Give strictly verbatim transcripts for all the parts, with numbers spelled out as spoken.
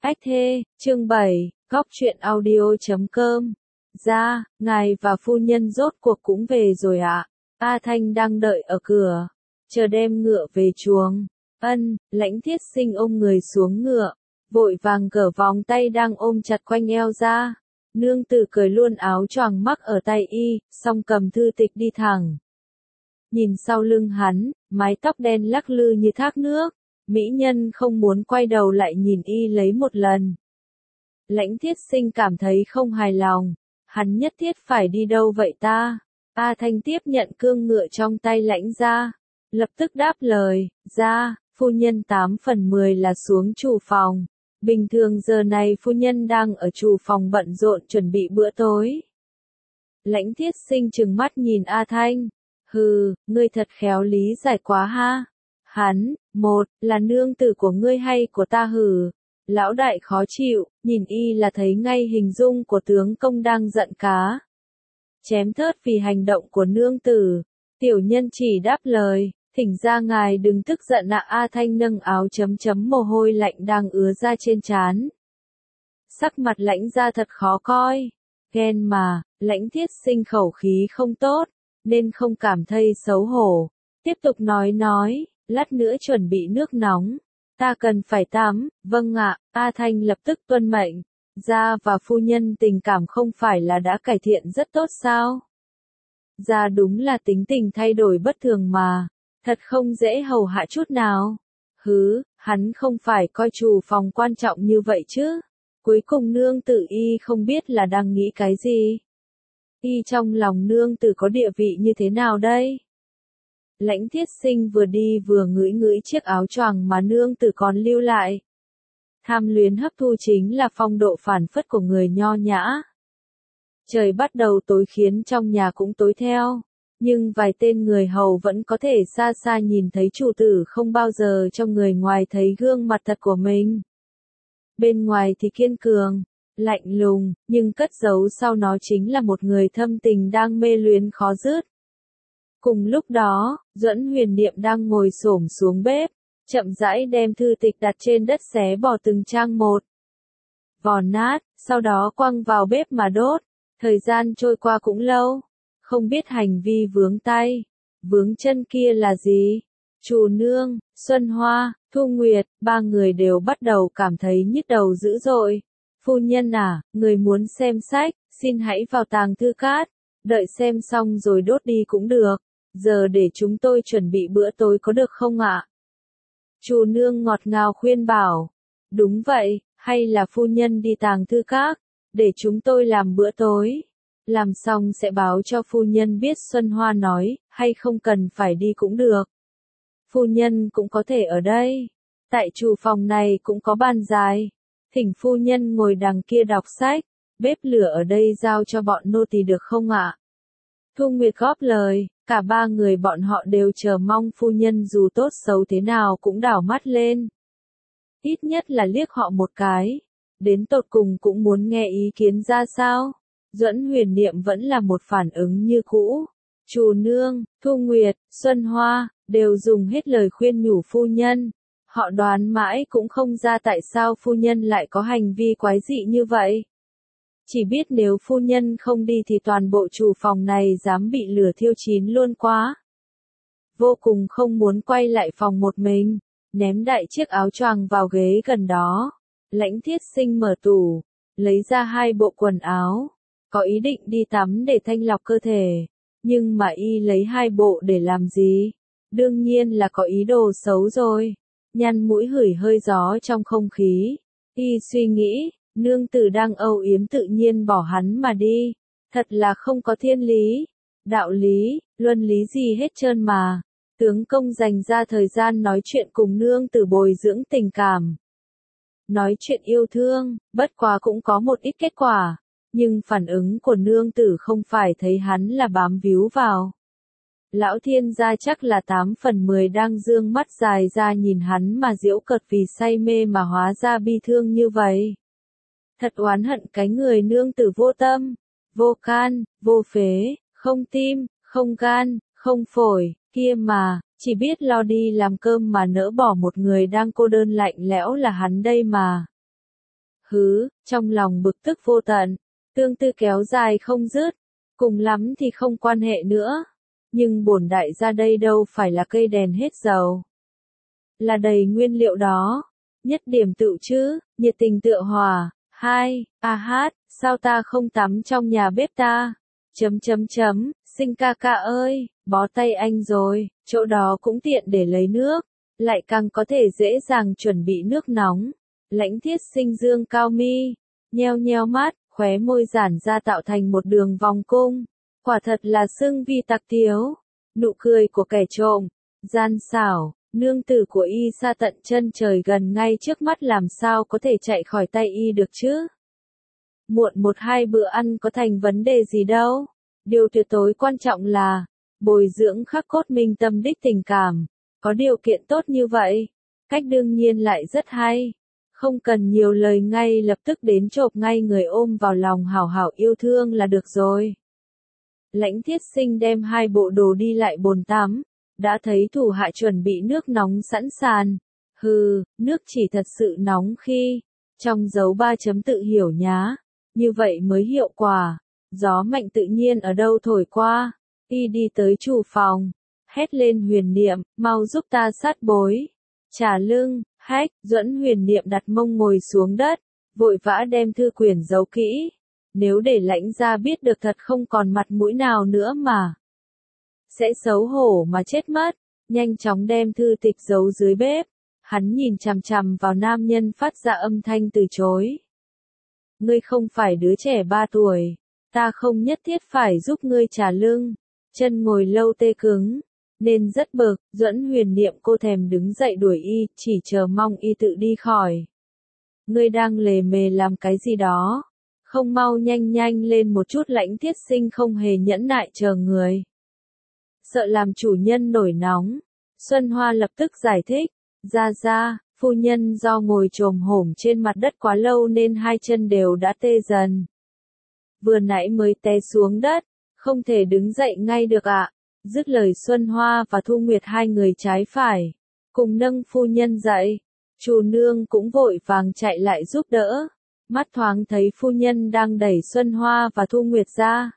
Ách thê, chương bảy, góc truyện audio.com. Ra, ngài và phu nhân rốt cuộc cũng về rồi ạ. A Thanh đang đợi ở cửa, chờ đem ngựa về chuồng. Ân, Lãnh Thiết Sinh ôm người xuống ngựa, vội vàng cởi vòng tay đang ôm chặt quanh eo ra. Nương tử cởi luôn áo choàng mắc ở tay y, xong cầm thư tịch đi thẳng. Nhìn sau lưng hắn, mái tóc đen lắc lư như thác nước. Mỹ nhân không muốn quay đầu lại nhìn y lấy một lần. Lãnh Thiết Sinh cảm thấy không hài lòng. Hắn nhất thiết phải đi đâu vậy ta? A Thanh tiếp nhận cương ngựa trong tay Lãnh gia, lập tức đáp lời, ra, phu nhân tám phần mười là xuống chủ phòng. Bình thường giờ này phu nhân đang ở chủ phòng bận rộn chuẩn bị bữa tối. Lãnh Thiết Sinh trừng mắt nhìn A Thanh. Hừ, ngươi thật khéo lý giải quá ha. Hắn, một, là nương tử của ngươi hay của ta hử? Lão đại khó chịu, nhìn y là thấy ngay hình dung của tướng công đang giận cá. Chém thớt vì hành động của nương tử. Tiểu nhân chỉ đáp lời, thỉnh ra ngài đừng tức giận ạ. A Thanh nâng áo chấm chấm mồ hôi lạnh đang ứa ra trên trán. Sắc mặt Lãnh gia thật khó coi. Ghen mà, Lãnh Thiết Sinh khẩu khí không tốt, nên không cảm thấy xấu hổ. Tiếp tục nói nói. Lát nữa chuẩn bị nước nóng. Ta cần phải tắm, vâng ạ. A Thanh lập tức tuân mệnh. Gia và phu nhân tình cảm không phải là đã cải thiện rất tốt sao? Gia đúng là tính tình thay đổi bất thường mà. Thật không dễ hầu hạ chút nào. Hứ, hắn không phải coi chủ phòng quan trọng như vậy chứ. Cuối cùng nương tử y không biết là đang nghĩ cái gì. Y trong lòng nương tử có địa vị như thế nào đây? Lãnh Thiết Sinh vừa đi vừa ngửi ngửi chiếc áo choàng mà nương tử còn lưu lại. Tham luyến hấp thu chính là phong độ phản phất của người nho nhã. Trời bắt đầu tối khiến trong nhà cũng tối theo, nhưng vài tên người hầu vẫn có thể xa xa nhìn thấy chủ tử không bao giờ trong người ngoài thấy gương mặt thật của mình. Bên ngoài thì kiên cường, lạnh lùng, nhưng cất giấu sau nó chính là một người thâm tình đang mê luyến khó dứt. Cùng lúc đó, Duẫn Huyền Niệm đang ngồi xổm xuống bếp, chậm rãi đem thư tịch đặt trên đất xé bỏ từng trang một. Vò nát, sau đó quăng vào bếp mà đốt. Thời gian trôi qua cũng lâu, không biết hành vi vướng tay, vướng chân kia là gì. Trù Nương, Xuân Hoa, Thu Nguyệt, ba người đều bắt đầu cảm thấy nhức đầu dữ dội. Phu nhân à, người muốn xem sách, xin hãy vào tàng thư cát, đợi xem xong rồi đốt đi cũng được. Giờ để chúng tôi chuẩn bị bữa tối có được không ạ? Trù Nương ngọt ngào khuyên bảo. Đúng vậy, hay là phu nhân đi tàng thư các, để chúng tôi làm bữa tối. Làm xong sẽ báo cho phu nhân biết. Xuân Hoa nói, hay không cần phải đi cũng được. Phu nhân cũng có thể ở đây. Tại chủ phòng này cũng có bàn dài. Thỉnh phu nhân ngồi đằng kia đọc sách. Bếp lửa ở đây giao cho bọn nô tỳ được không ạ? Thu Nguyệt góp lời. Cả ba người bọn họ đều chờ mong phu nhân dù tốt xấu thế nào cũng đảo mắt lên. Ít nhất là liếc họ một cái. Đến tột cùng cũng muốn nghe ý kiến ra sao. Duẫn Huyền Niệm vẫn là một phản ứng như cũ. Trù Nương, Thu Nguyệt, Xuân Hoa, đều dùng hết lời khuyên nhủ phu nhân. Họ đoán mãi cũng không ra tại sao phu nhân lại có hành vi quái dị như vậy. Chỉ biết nếu phu nhân không đi thì toàn bộ chủ phòng này dám bị lửa thiêu chín luôn quá. Vô cùng không muốn quay lại phòng một mình, ném đại chiếc áo choàng vào ghế gần đó. Lãnh Thiết Sinh mở tủ, lấy ra hai bộ quần áo, có ý định đi tắm để thanh lọc cơ thể. Nhưng mà y lấy hai bộ để làm gì? Đương nhiên là có ý đồ xấu rồi. Nhăn mũi hửi hơi gió trong không khí. Y suy nghĩ. Nương tử đang âu yếm tự nhiên bỏ hắn mà đi. Thật là không có thiên lý, đạo lý, luân lý gì hết trơn mà. Tướng công dành ra thời gian nói chuyện cùng nương tử bồi dưỡng tình cảm. Nói chuyện yêu thương, bất quá cũng có một ít kết quả. Nhưng phản ứng của nương tử không phải thấy hắn là bám víu vào. Lão thiên gia chắc là tám phần mười đang dương mắt dài ra nhìn hắn mà giễu cợt vì say mê mà hóa ra bi thương như vậy. Thật oán hận cái người nương tử vô tâm, vô can, vô phế, không tim, không gan, không phổi, kia mà, chỉ biết lo đi làm cơm mà nỡ bỏ một người đang cô đơn lạnh lẽo là hắn đây mà. Hứ, trong lòng bực tức vô tận, tương tư kéo dài không dứt, cùng lắm thì không quan hệ nữa. Nhưng bổn đại gia đây đâu phải là cây đèn hết dầu. Là đầy nguyên liệu đó. Nhất điểm tựu chứ, nhiệt tình tựa hòa. Hai, a hát, sao ta không tắm trong nhà bếp ta? Chấm chấm chấm, Sinh ca ca ơi, bó tay anh rồi, chỗ đó cũng tiện để lấy nước, lại càng có thể dễ dàng chuẩn bị nước nóng. Lãnh Thiết Sinh dương cao mi, nheo nheo mắt, khóe môi giãn ra tạo thành một đường vòng cung. Quả thật là xưng vi tặc tiếu, nụ cười của kẻ trộm, gian xảo, nương tử của y xa tận chân trời gần ngay trước mắt làm sao có thể chạy khỏi tay y được chứ. Muộn một hai bữa ăn có thành vấn đề gì đâu, điều tuyệt đối quan trọng là, bồi dưỡng khắc cốt minh tâm đích tình cảm, có điều kiện tốt như vậy, cách đương nhiên lại rất hay. Không cần nhiều lời ngay lập tức đến chộp ngay người ôm vào lòng hảo hảo yêu thương là được rồi. Lãnh Thiết Sinh đem hai bộ đồ đi lại bồn tắm, đã thấy thủ hạ chuẩn bị nước nóng sẵn sàng. Hừ, nước chỉ thật sự nóng khi, trong dấu ba chấm tự hiểu nhá, như vậy mới hiệu quả. Gió mạnh tự nhiên ở đâu thổi qua, y đi tới chủ phòng, hét lên Huyền Niệm, mau giúp ta sát bối. Trả lưng, hách, Duẫn Huyền Niệm đặt mông ngồi xuống đất, vội vã đem thư quyển giấu kỹ. Nếu để Lãnh gia biết được thật không còn mặt mũi nào nữa mà. Sẽ xấu hổ mà chết mất, nhanh chóng đem thư tịch giấu dưới bếp. Hắn nhìn chằm chằm vào nam nhân phát ra âm thanh từ chối. Ngươi không phải đứa trẻ ba tuổi, ta không nhất thiết phải giúp ngươi trả lưng. Chân ngồi lâu tê cứng, nên rất bực, Duẫn Huyền Niệm cô thèm đứng dậy đuổi y, chỉ chờ mong y tự đi khỏi. Ngươi đang lề mề làm cái gì đó? Không mau nhanh nhanh lên một chút. Lãnh Thiết Sinh không hề nhẫn nại chờ người. Sợ làm chủ nhân nổi nóng, Xuân Hoa lập tức giải thích, ra ra, phu nhân do ngồi chồm hổm trên mặt đất quá lâu nên hai chân đều đã tê dần. Vừa nãy mới té xuống đất, không thể đứng dậy ngay được ạ. Dứt lời Xuân Hoa và Thu Nguyệt hai người trái phải, cùng nâng phu nhân dậy. Chủ nương cũng vội vàng chạy lại giúp đỡ. Mắt thoáng thấy phu nhân đang đẩy Xuân Hoa và Thu Nguyệt ra.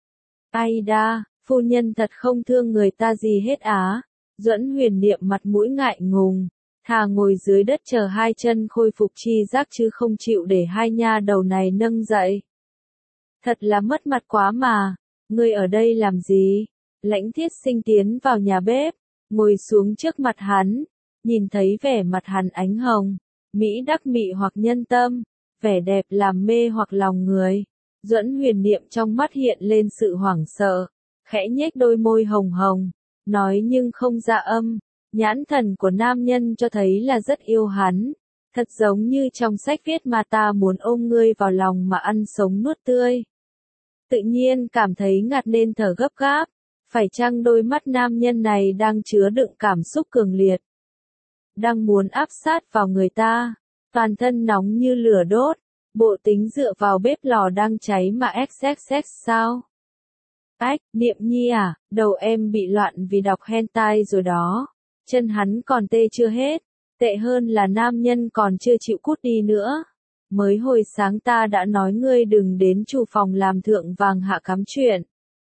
Ai đa, phu nhân thật không thương người ta gì hết á. Duẫn Huyền Niệm mặt mũi ngại ngùng, thà ngồi dưới đất chờ hai chân khôi phục chi giác chứ không chịu để hai nha đầu này nâng dậy. Thật là mất mặt quá mà, ngươi ở đây làm gì? Lãnh Thiết Sinh tiến vào nhà bếp, ngồi xuống trước mặt hắn, nhìn thấy vẻ mặt hắn ánh hồng, mỹ đắc mị hoặc nhân tâm, vẻ đẹp làm mê hoặc lòng người. Duẫn Huyền Niệm trong mắt hiện lên sự hoảng sợ, khẽ nhếch đôi môi hồng hồng, nói nhưng không ra âm. Nhãn thần của nam nhân cho thấy là rất yêu hắn, thật giống như trong sách viết mà ta muốn ôm ngươi vào lòng mà ăn sống nuốt tươi. Tự nhiên cảm thấy ngạt nên thở gấp gáp, phải chăng đôi mắt nam nhân này đang chứa đựng cảm xúc cường liệt, đang muốn áp sát vào người ta, toàn thân nóng như lửa đốt, bộ tính dựa vào bếp lò đang cháy mà xxx sao? Ách, Niệm Nhi à, đầu em bị loạn vì đọc hentai rồi đó. Chân hắn còn tê chưa hết, tệ hơn là nam nhân còn chưa chịu cút đi nữa. Mới hồi sáng ta đã nói ngươi đừng đến chủ phòng làm thượng vàng hạ cắm chuyện.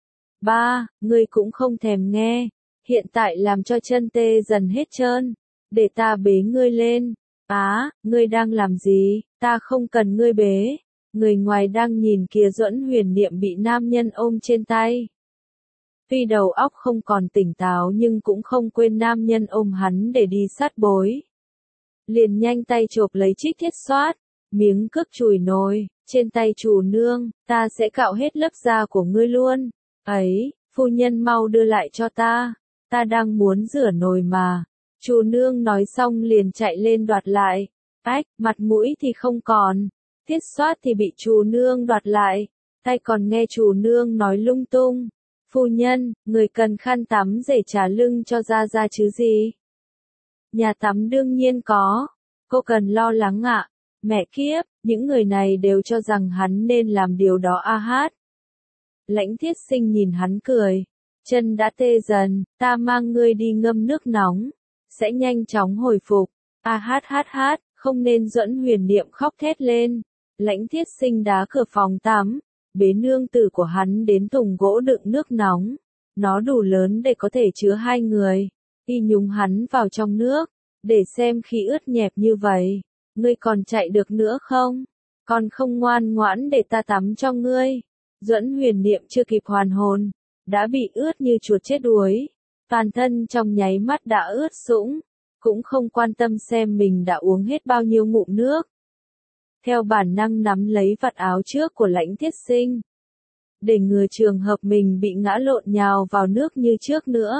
Ba, ngươi cũng không thèm nghe, hiện tại làm cho chân tê dần hết trơn, để ta bế ngươi lên. Á, ngươi đang làm gì, ta không cần ngươi bế. Người ngoài đang nhìn kìa. Duẫn Huyền Niệm bị nam nhân ôm trên tay. Tuy đầu óc không còn tỉnh táo nhưng cũng không quên nam nhân ôm hắn để đi sát bối. Liền nhanh tay chộp lấy chiếc thiết xoát, miếng cước chùi nồi, trên tay chủ nương, ta sẽ cạo hết lớp da của ngươi luôn. Ấy, phu nhân mau đưa lại cho ta, ta đang muốn rửa nồi mà. Chủ nương nói xong liền chạy lên đoạt lại. Ách, mặt mũi thì không còn, thiết xoát thì bị chủ nương đoạt lại, tay còn nghe chủ nương nói lung tung. Phu nhân, người cần khăn tắm để trả lưng cho ra ra chứ gì? Nhà tắm đương nhiên có, cô cần lo lắng ạ. Mẹ kiếp, những người này đều cho rằng hắn nên làm điều đó a hát. Lãnh Thiết Sinh nhìn hắn cười, chân đã tê dần, ta mang ngươi đi ngâm nước nóng, sẽ nhanh chóng hồi phục. A hát hát hát, không nên. Duẫn Huyền Niệm khóc thét lên, Lãnh Thiết Sinh đá cửa phòng tắm, bế nương tử của hắn đến thùng gỗ đựng nước nóng. Nó đủ lớn để có thể chứa hai người. Y nhúng hắn vào trong nước, để xem khi ướt nhẹp như vậy, ngươi còn chạy được nữa không? Còn không ngoan ngoãn để ta tắm cho ngươi. Duẫn Huyền Niệm chưa kịp hoàn hồn, đã bị ướt như chuột chết đuối. Toàn thân trong nháy mắt đã ướt sũng, cũng không quan tâm xem mình đã uống hết bao nhiêu ngụm nước. Theo bản năng nắm lấy vạt áo trước của Lãnh Thiết Sinh, để ngừa trường hợp mình bị ngã lộn nhào vào nước như trước nữa.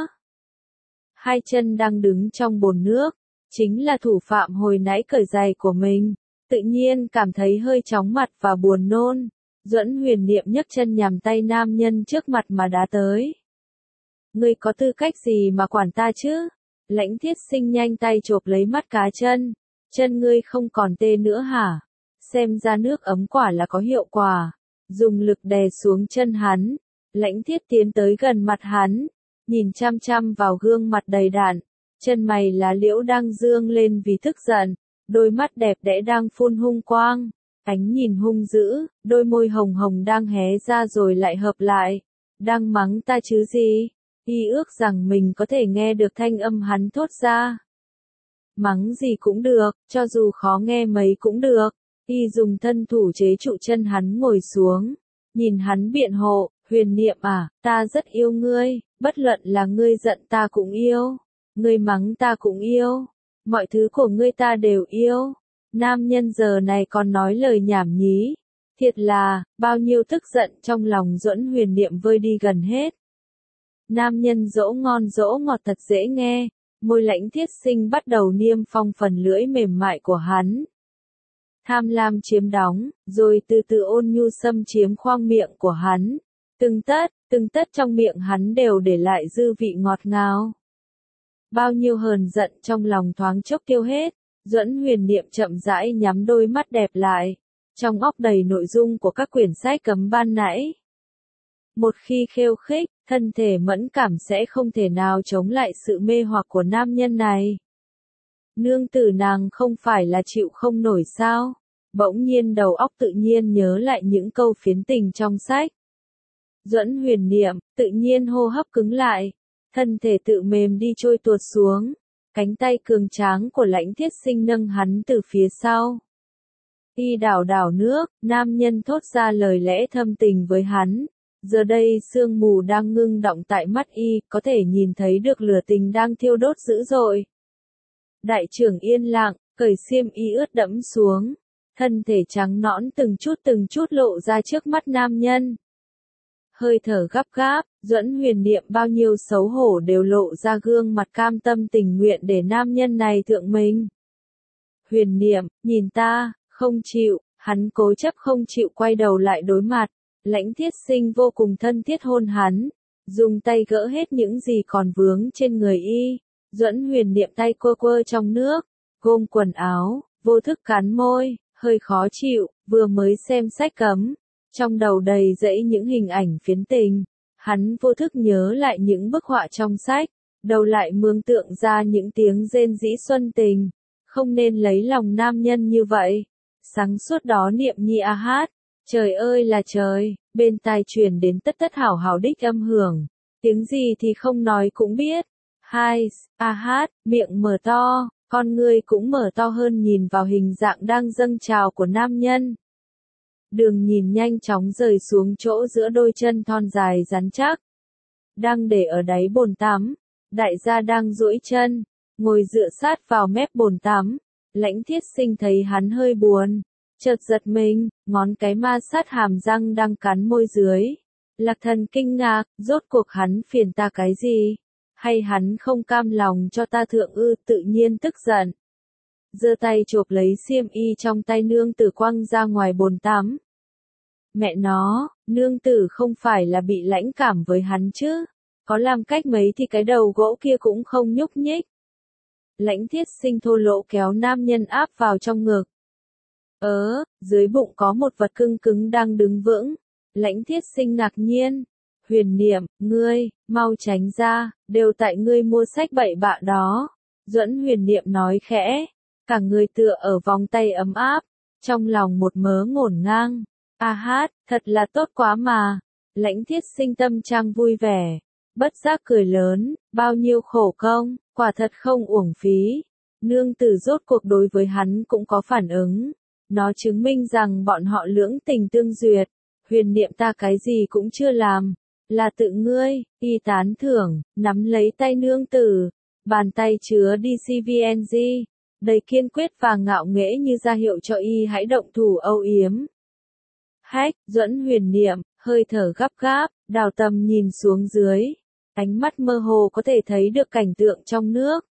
Hai chân đang đứng trong bồn nước, chính là thủ phạm hồi nãy cởi giày của mình, tự nhiên cảm thấy hơi chóng mặt và buồn nôn. Duẫn Huyền Niệm nhấc chân nhằm tay nam nhân trước mặt mà đá tới. Ngươi có tư cách gì mà quản ta chứ? Lãnh Thiết Sinh nhanh tay chộp lấy mắt cá chân. Chân ngươi không còn tê nữa hả? Xem ra nước ấm quả là có hiệu quả. Dùng lực đè xuống chân hắn. Lãnh Thiết tiến tới gần mặt hắn, nhìn chăm chăm vào gương mặt đầy đặn. Chân mày lá liễu đang dương lên vì tức giận, đôi mắt đẹp đẽ đang phun hung quang. Ánh nhìn hung dữ, đôi môi hồng hồng đang hé ra rồi lại hợp lại. Đang mắng ta chứ gì? Y ước rằng mình có thể nghe được thanh âm hắn thốt ra. Mắng gì cũng được, cho dù khó nghe mấy cũng được. Y dùng thân thủ chế trụ chân hắn ngồi xuống. Nhìn hắn biện hộ, Huyền Niệm à, ta rất yêu ngươi, bất luận là ngươi giận ta cũng yêu. Ngươi mắng ta cũng yêu. Mọi thứ của ngươi ta đều yêu. Nam nhân giờ này còn nói lời nhảm nhí. Thiệt là, bao nhiêu tức giận trong lòng Duẫn Huyền Niệm vơi đi gần hết. Nam nhân dỗ ngon dỗ ngọt thật dễ nghe, môi Lãnh Thiết Sinh bắt đầu niêm phong phần lưỡi mềm mại của hắn. Tham lam chiếm đóng, rồi từ từ ôn nhu xâm chiếm khoang miệng của hắn. Từng tấc, từng tấc trong miệng hắn đều để lại dư vị ngọt ngào. Bao nhiêu hờn giận trong lòng thoáng chốc tiêu hết. Duẫn Huyền Niệm chậm rãi nhắm đôi mắt đẹp lại, trong óc đầy nội dung của các quyển sách cấm ban nãy. Một khi khiêu khích, thân thể mẫn cảm sẽ không thể nào chống lại sự mê hoặc của nam nhân này. Nương tử nàng không phải là chịu không nổi sao? Bỗng nhiên đầu óc tự nhiên nhớ lại những câu phiến tình trong sách. Duẫn Huyền Niệm, tự nhiên hô hấp cứng lại, thân thể tự mềm đi trôi tuột xuống. Cánh tay cường tráng của Lãnh Thiết Sinh nâng hắn từ phía sau. Y đảo đảo nước, nam nhân thốt ra lời lẽ thâm tình với hắn. Giờ đây sương mù đang ngưng đọng tại mắt y, có thể nhìn thấy được lửa tình đang thiêu đốt dữ dội. Đại trưởng yên lặng, cởi xiêm y ướt đẫm xuống. Thân thể trắng nõn từng chút từng chút lộ ra trước mắt nam nhân. Hơi thở gấp gáp, Duẫn Huyền Niệm bao nhiêu xấu hổ đều lộ ra gương mặt cam tâm tình nguyện để nam nhân này thượng mình. Huyền Niệm, nhìn ta, không chịu, hắn cố chấp không chịu quay đầu lại đối mặt. Lãnh Thiết Sinh vô cùng thân thiết hôn hắn, dùng tay gỡ hết những gì còn vướng trên người y. Duẫn Huyền Niệm tay quơ quơ trong nước, gom quần áo, vô thức cắn môi, hơi khó chịu, vừa mới xem sách cấm. Trong đầu đầy dẫy những hình ảnh phiến tình, hắn vô thức nhớ lại những bức họa trong sách, đầu lại mường tượng ra những tiếng rên rỉ xuân tình, không nên lấy lòng nam nhân như vậy. Sáng suốt đó niệm nhi a hát, trời ơi là trời, bên tai truyền đến tất tất hảo hảo đích âm hưởng, tiếng gì thì không nói cũng biết. Hai, a hát, miệng mở to, con ngươi cũng mở to hơn nhìn vào hình dạng đang dâng trào của nam nhân. Đường nhìn nhanh chóng rời xuống chỗ giữa đôi chân thon dài rắn chắc. Đang để ở đáy bồn tắm, đại gia đang duỗi chân, ngồi dựa sát vào mép bồn tắm. Lãnh Thiết Sinh thấy hắn hơi buồn, chợt giật mình, ngón cái ma sát hàm răng đang cắn môi dưới. Lạc Thần kinh ngạc, rốt cuộc hắn phiền ta cái gì? Hay hắn không cam lòng cho ta thượng ư? Tự nhiên tức giận, giơ tay chộp lấy xiêm y trong tay nương tử quăng ra ngoài bồn tắm. Mẹ nó, nương tử không phải là bị lãnh cảm với hắn chứ? Có làm cách mấy thì cái đầu gỗ kia cũng không nhúc nhích. Lãnh Thiết Sinh thô lỗ kéo nam nhân áp vào trong ngực. Ớ, dưới bụng có một vật cưng cứng đang đứng vững. Lãnh Thiết Sinh ngạc nhiên. Huyền Niệm, ngươi, mau tránh ra, đều tại ngươi mua sách bậy bạ đó. Duẫn Huyền Niệm nói khẽ, cả người tựa ở vòng tay ấm áp, trong lòng một mớ ngổn ngang. A hát, thật là tốt quá mà. Lãnh Thiết Sinh tâm trạng vui vẻ, bất giác cười lớn, bao nhiêu khổ công, quả thật không uổng phí. Nương tử rốt cuộc đối với hắn cũng có phản ứng. Nó chứng minh rằng bọn họ lưỡng tình tương duyệt. Huyền niệm ta cái gì cũng chưa làm. Là tự ngươi, y tán thưởng, nắm lấy tay nương tử. Bàn tay chứa đê xê vê en giê. Đầy kiên quyết và ngạo nghễ như ra hiệu cho y hãy động thủ âu yếm. Hách, Duẫn huyền niệm, hơi thở gấp gáp, đào tầm nhìn xuống dưới. Ánh mắt mơ hồ có thể thấy được cảnh tượng trong nước.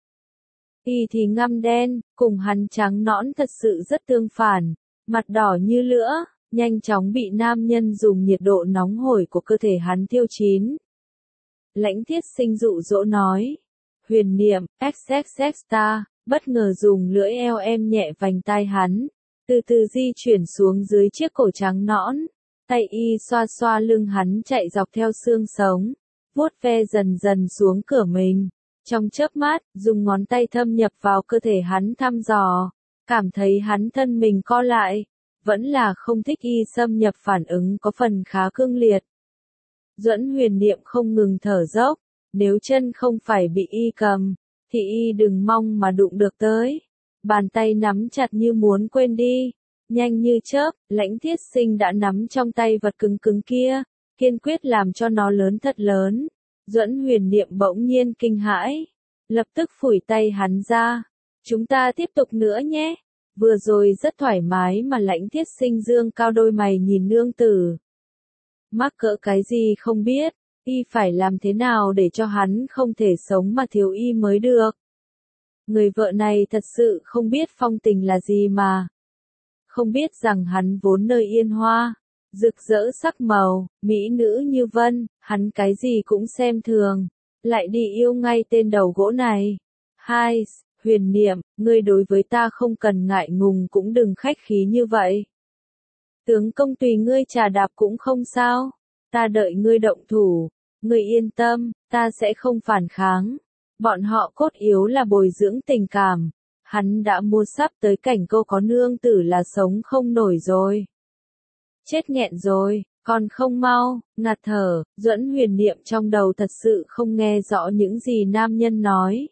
Y thì ngăm đen, cùng hắn trắng nõn thật sự rất tương phản. Mặt đỏ như lửa, nhanh chóng bị nam nhân dùng nhiệt độ nóng hổi của cơ thể hắn thiêu chín. Lãnh Thiết Sinh dụ dỗ nói. Huyền niệm, xx ta, bất ngờ dùng lưỡi eo em nhẹ vành tai hắn. Từ từ di chuyển xuống dưới chiếc cổ trắng nõn. Tay y xoa xoa lưng hắn chạy dọc theo xương sống. Vuốt ve dần dần xuống cửa mình. Trong chớp mắt, dùng ngón tay thâm nhập vào cơ thể hắn thăm dò. Cảm thấy hắn thân mình co lại. Vẫn là không thích y xâm nhập, phản ứng có phần khá cương liệt. Duẫn huyền niệm không ngừng thở dốc. Nếu chân không phải bị y cầm, thì y đừng mong mà đụng được tới. Bàn tay nắm chặt như muốn quên đi. Nhanh như chớp, Lãnh Thiết Sinh đã nắm trong tay vật cứng cứng kia, kiên quyết làm cho nó lớn thật lớn. Duẫn huyền niệm bỗng nhiên kinh hãi, lập tức phủi tay hắn ra. Chúng ta tiếp tục nữa nhé. Vừa rồi rất thoải mái mà Lãnh Thiết Sinh dương cao đôi mày nhìn nương tử. Mắc cỡ cái gì không biết, y phải làm thế nào để cho hắn không thể sống mà thiếu y mới được. Người vợ này thật sự không biết phong tình là gì mà. Không biết rằng hắn vốn nơi yên hoa, rực rỡ sắc màu, mỹ nữ như vân, hắn cái gì cũng xem thường, lại đi yêu ngay tên đầu gỗ này. Hai, huyền niệm, ngươi đối với ta không cần ngại ngùng cũng đừng khách khí như vậy. Tướng công tùy ngươi trà đạp cũng không sao, ta đợi ngươi động thủ, ngươi yên tâm, ta sẽ không phản kháng. Bọn họ cốt yếu là bồi dưỡng tình cảm. Hắn đã mua sắp tới cảnh cô có nương tử là sống không nổi rồi. Chết nghẹn rồi, còn không mau, ngạt thở. Duẫn huyền niệm trong đầu thật sự không nghe rõ những gì nam nhân nói.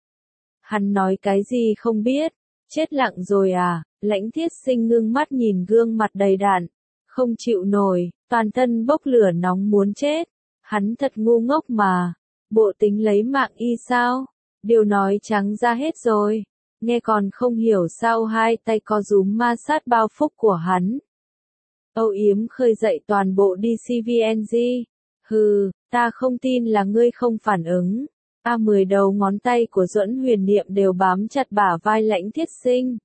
Hắn nói cái gì không biết, chết lặng rồi à. Lãnh Thiết Sinh ngưng mắt nhìn gương mặt đầy đặn, không chịu nổi, toàn thân bốc lửa nóng muốn chết. Hắn thật ngu ngốc mà. Bộ tính lấy mạng y sao? Điều nói trắng ra hết rồi. Nghe còn không hiểu sao hai tay co rúm ma sát bao phúc của hắn. Âu yếm khơi dậy toàn bộ đê xê vê en giê. Hừ, ta không tin là ngươi không phản ứng. A mười đầu ngón tay của Duẫn huyền niệm đều bám chặt bả vai Lãnh Thiết Sinh.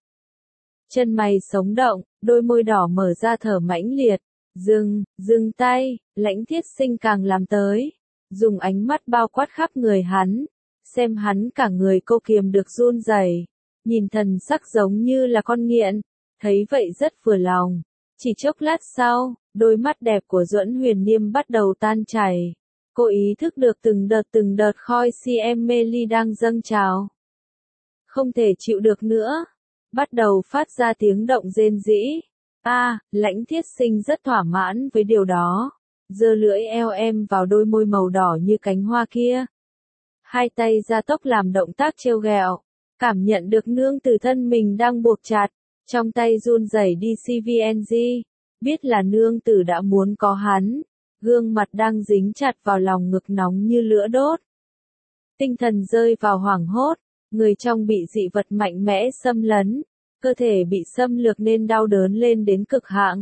Chân mày sống động, đôi môi đỏ mở ra thở mãnh liệt. Dừng, dừng tay, Lãnh Thiết Sinh càng làm tới. Dùng ánh mắt bao quát khắp người hắn, xem hắn cả người cô kiềm được run rẩy, nhìn thần sắc giống như là con nghiện, thấy vậy rất vừa lòng. Chỉ chốc lát sau, đôi mắt đẹp của Duẫn huyền niệm bắt đầu tan chảy. Cô ý thức được từng đợt từng đợt khói xê em mê ly đang dâng trào. Không thể chịu được nữa, bắt đầu phát ra tiếng động rên rỉ. A, à, Lãnh Thiết Sinh rất thỏa mãn với điều đó. Giơ lưỡi eo em vào đôi môi màu đỏ như cánh hoa kia. Hai tay ra tốc làm động tác trêu ghẹo, cảm nhận được nương tử thân mình đang buộc chặt, trong tay run rẩy đê xê vê en giê, biết là nương tử đã muốn có hắn, gương mặt đang dính chặt vào lòng ngực nóng như lửa đốt. Tinh thần rơi vào hoảng hốt, người trong bị dị vật mạnh mẽ xâm lấn, cơ thể bị xâm lược nên đau đớn lên đến cực hạn.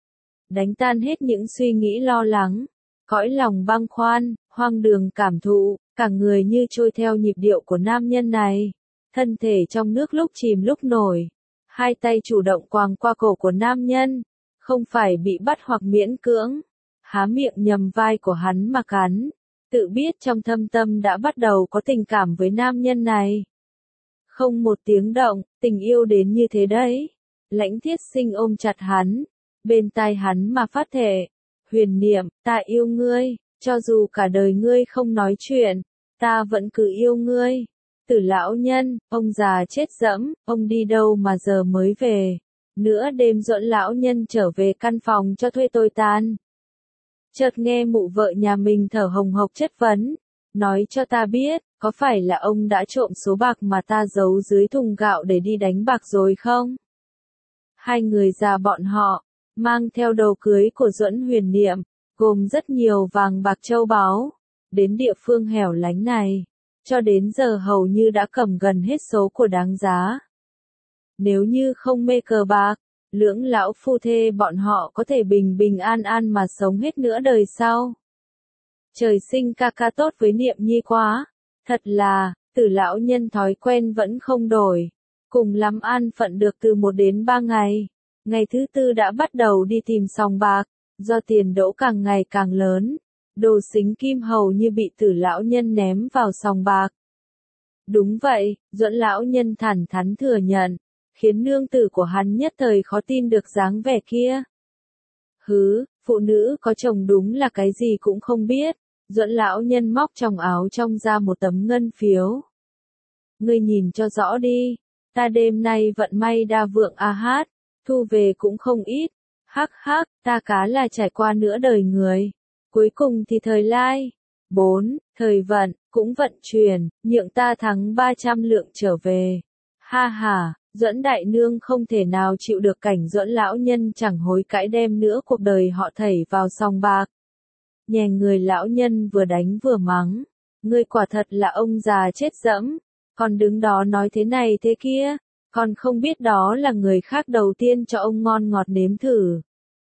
Đánh tan hết những suy nghĩ lo lắng, cõi lòng bâng khoăn, hoang đường cảm thụ, cả người như trôi theo nhịp điệu của nam nhân này. Thân thể trong nước lúc chìm lúc nổi, hai tay chủ động quàng qua cổ của nam nhân, không phải bị bắt hoặc miễn cưỡng, há miệng nhầm vai của hắn mà cắn, tự biết trong thâm tâm đã bắt đầu có tình cảm với nam nhân này. Không một tiếng động, tình yêu đến như thế đấy. Lãnh Thiết Sinh ôm chặt hắn, bên tai hắn mà phát thệ, huyền niệm, ta yêu ngươi, cho dù cả đời ngươi không nói chuyện, ta vẫn cứ yêu ngươi. Tử lão nhân, ông già chết dẫm, ông đi đâu mà giờ mới về, Nửa đêm Duẫn lão nhân trở về căn phòng cho thuê tồi tàn. Chợt nghe mụ vợ nhà mình thở hồng hộc chất vấn, nói cho ta biết, có phải là ông đã trộm số bạc mà ta giấu dưới thùng gạo để đi đánh bạc rồi không? Hai người già bọn họ, mang theo đồ cưới của Duẫn Huyền Niệm, gồm rất nhiều vàng bạc châu báu, đến địa phương hẻo lánh này, cho đến giờ hầu như đã cầm gần hết số của đáng giá. Nếu như không mê cờ bạc, lưỡng lão phu thê bọn họ có thể bình bình an an mà sống hết nửa đời sau. Trời sinh ca ca tốt với Niệm Nhi quá, thật là, Tử lão nhân thói quen vẫn không đổi, cùng lắm an phận được từ một đến ba ngày. Ngày thứ tư đã bắt đầu đi tìm sòng bạc, do tiền đỗ càng ngày càng lớn, đồ xính kim hầu như bị Tử lão nhân ném vào sòng bạc. Đúng vậy, Duẫn lão nhân thẳng thắn thừa nhận, khiến nương tử của hắn nhất thời khó tin được dáng vẻ kia. Hứ, phụ nữ có chồng đúng là cái gì cũng không biết. Duẫn lão nhân móc trong áo trong ra một tấm ngân phiếu. Ngươi nhìn cho rõ đi, ta đêm nay vận may đa vượng a hát, thu về cũng không ít. Hắc hắc, ta cá là trải qua nửa đời người. Cuối cùng thì thời lai. Bốn, thời vận, cũng vận chuyển, nhượng ta thắng ba trăm lượng trở về. Ha ha. Duẫn đại nương không thể nào chịu được cảnh Duẫn lão nhân chẳng hối cãi đem nữa cuộc đời họ thảy vào sòng bạc. Nhè người lão nhân vừa đánh vừa mắng, ngươi quả thật là ông già chết dẫm, còn đứng đó nói thế này thế kia, còn không biết đó là người khác đầu tiên cho ông ngon ngọt nếm thử.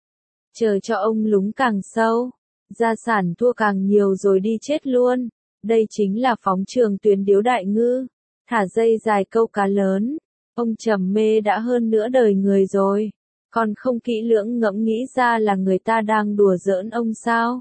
Chờ cho ông lúng càng sâu, gia sản thua càng nhiều rồi đi chết luôn, đây chính là phóng trường tuyến điếu đại ngư, thả dây dài câu cá lớn. Ông trầm mê đã hơn nửa đời người rồi, còn không kỹ lưỡng ngẫm nghĩ ra là người ta đang đùa giỡn ông sao?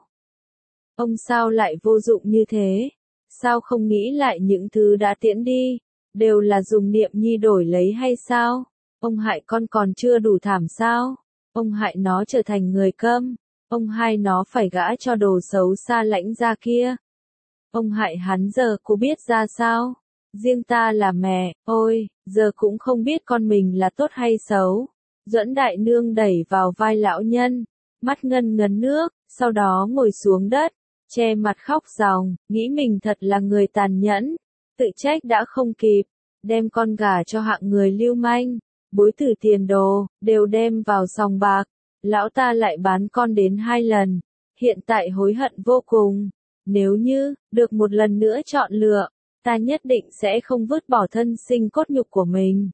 Ông sao lại vô dụng như thế? Sao không nghĩ lại những thứ đã tiễn đi, đều là dùng Niệm Nhi đổi lấy hay sao? Ông hại con còn chưa đủ thảm sao? Ông hại nó trở thành người câm, ông hại nó phải gã cho đồ xấu xa lãnh ra kia. Ông hại hắn giờ cô biết ra sao? Riêng ta là mẹ, ôi, giờ cũng không biết con mình là tốt hay xấu. Duẫn đại nương đẩy vào vai lão nhân, mắt ngân ngấn nước, sau đó ngồi xuống đất, che mặt khóc ròng, nghĩ mình thật là người tàn nhẫn, tự trách đã không kịp, đem con gả cho hạng người lưu manh, bối tử tiền đồ, đều đem vào sòng bạc, lão ta lại bán con đến hai lần, hiện tại hối hận vô cùng, nếu như, được một lần nữa chọn lựa, ta nhất định sẽ không vứt bỏ thân sinh cốt nhục của mình.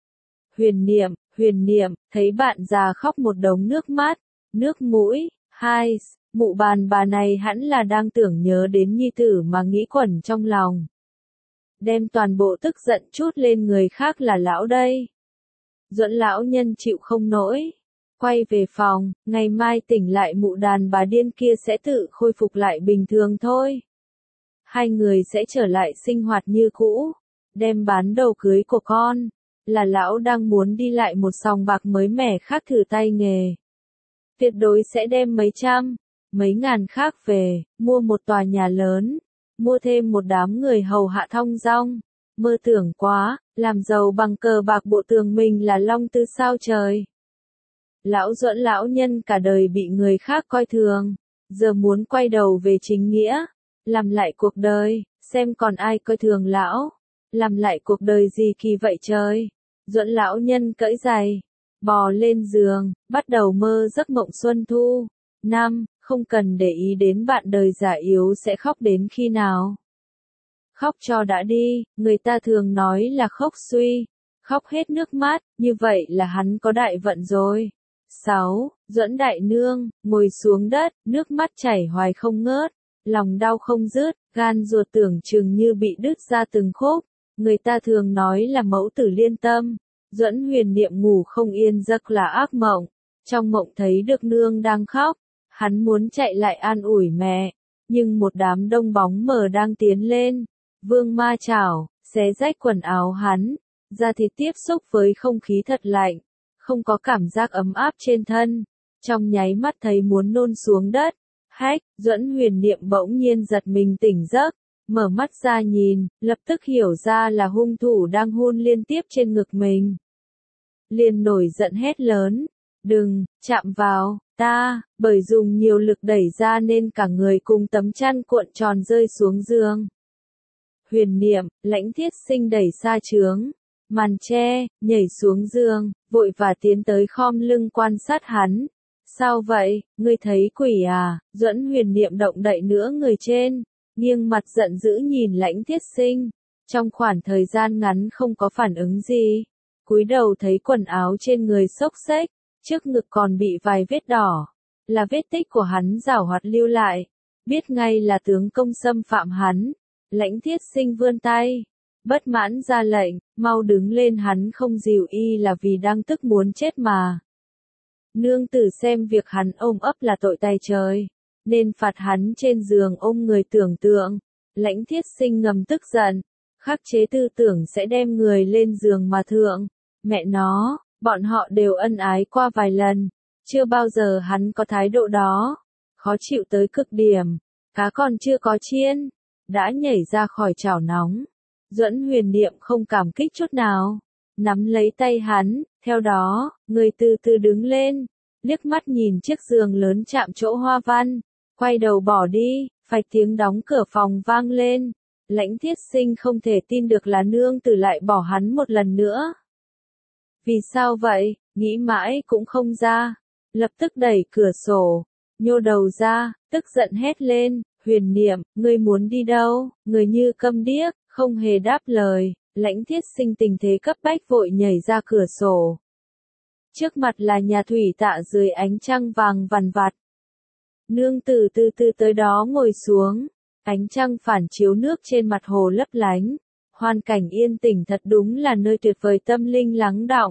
Huyền Niệm, Huyền Niệm, thấy bạn già khóc một đống nước mắt, nước mũi, hai, mụ bàn bà này hẳn là đang tưởng nhớ đến nhi tử mà nghĩ quẩn trong lòng. Đem toàn bộ tức giận chút lên người khác là lão đây. Duẫn lão nhân chịu không nổi, quay về phòng, ngày mai tỉnh lại mụ đàn bà điên kia sẽ tự khôi phục lại bình thường thôi. Hai người sẽ trở lại sinh hoạt như cũ, đem bán đồ cưới của con, là lão đang muốn đi lại một sòng bạc mới mẻ khác thử tay nghề. Tuyệt đối sẽ đem mấy trăm, mấy ngàn khác về, mua một tòa nhà lớn, mua thêm một đám người hầu hạ thong dong, mơ tưởng quá, làm giàu bằng cờ bạc bộ tường mình là long tư sao trời. Lão Duẫn lão nhân cả đời bị người khác coi thường, giờ muốn quay đầu về chính nghĩa. Làm lại cuộc đời, xem còn ai coi thường lão. Làm lại cuộc đời gì kỳ vậy trời. Duẫn lão nhân cởi giày, bò lên giường, bắt đầu mơ giấc mộng xuân thu. Năm, không cần để ý đến bạn đời già yếu sẽ khóc đến khi nào. Khóc cho đã đi, người ta thường nói là khóc suy, khóc hết nước mắt, như vậy là hắn có đại vận rồi. Sáu, Duẫn đại nương, ngồi xuống đất, nước mắt chảy hoài không ngớt. Lòng đau không dứt, gan ruột tưởng chừng như bị đứt ra từng khúc. Người ta thường nói là mẫu tử liên tâm. Duẫn Huyền Niệm ngủ không yên giấc là ác mộng. Trong mộng thấy được nương đang khóc. Hắn muốn chạy lại an ủi mẹ. Nhưng một đám đông bóng mờ đang tiến lên. Vương ma chảo, xé rách quần áo hắn. Da thịt tiếp xúc với không khí thật lạnh. Không có cảm giác ấm áp trên thân. Trong nháy mắt thấy muốn nôn xuống đất. Hách, Duẫn Huyền Niệm bỗng nhiên giật mình tỉnh giấc, mở mắt ra nhìn, lập tức hiểu ra là hung thủ đang hôn liên tiếp trên ngực mình. liền nổi giận hét lớn, đừng, chạm vào, ta, bởi dùng nhiều lực đẩy ra nên cả người cùng tấm chăn cuộn tròn rơi xuống giường. Huyền Niệm, Lãnh Thiết Sinh đẩy xa trướng, màn che, nhảy xuống giường, vội và tiến tới khom lưng quan sát hắn. Sao vậy, ngươi thấy quỷ à? Duẫn Huyền Niệm động đậy nữa người trên, nghiêng mặt giận dữ nhìn Lãnh Thiết Sinh. Trong khoảng thời gian ngắn không có phản ứng gì. Cúi đầu thấy quần áo trên người xốc xếch, trước ngực còn bị vài vết đỏ. Là vết tích của hắn giảo hoạt lưu lại. Biết ngay là tướng công xâm phạm hắn. Lãnh Thiết Sinh vươn tay, bất mãn ra lệnh, mau đứng lên, hắn không dìu y là vì đang tức muốn chết mà. Nương tử xem việc hắn ôm ấp là tội tày trời, nên phạt hắn trên giường ôm người tưởng tượng. Lãnh Thiết Sinh ngầm tức giận, khắc chế tư tưởng sẽ đem người lên giường mà thượng. Mẹ nó, bọn họ đều ân ái qua vài lần, chưa bao giờ hắn có thái độ đó. Khó chịu tới cực điểm, cá còn chưa có chiên, đã nhảy ra khỏi chảo nóng. Duẫn Huyền Niệm không cảm kích chút nào, nắm lấy tay hắn, theo đó, người từ từ đứng lên, liếc mắt nhìn chiếc giường lớn chạm chỗ hoa văn, quay đầu bỏ đi, phạch tiếng đóng cửa phòng vang lên. Lãnh Thiết Sinh không thể tin được là nương tử lại bỏ hắn một lần nữa. Vì sao vậy, nghĩ mãi cũng không ra, lập tức đẩy cửa sổ, nhô đầu ra, tức giận hét lên, Huyền Niệm, ngươi muốn đi đâu? Người như câm điếc, không hề đáp lời. Lãnh Thiết Sinh tình thế cấp bách vội nhảy ra cửa sổ. Trước mặt là nhà thủy tạ dưới ánh trăng vàng vằn vặt. Nương tử từ từ tới đó ngồi xuống, ánh trăng phản chiếu nước trên mặt hồ lấp lánh. Hoàn cảnh yên tĩnh thật đúng là nơi tuyệt vời tâm linh lắng đọng.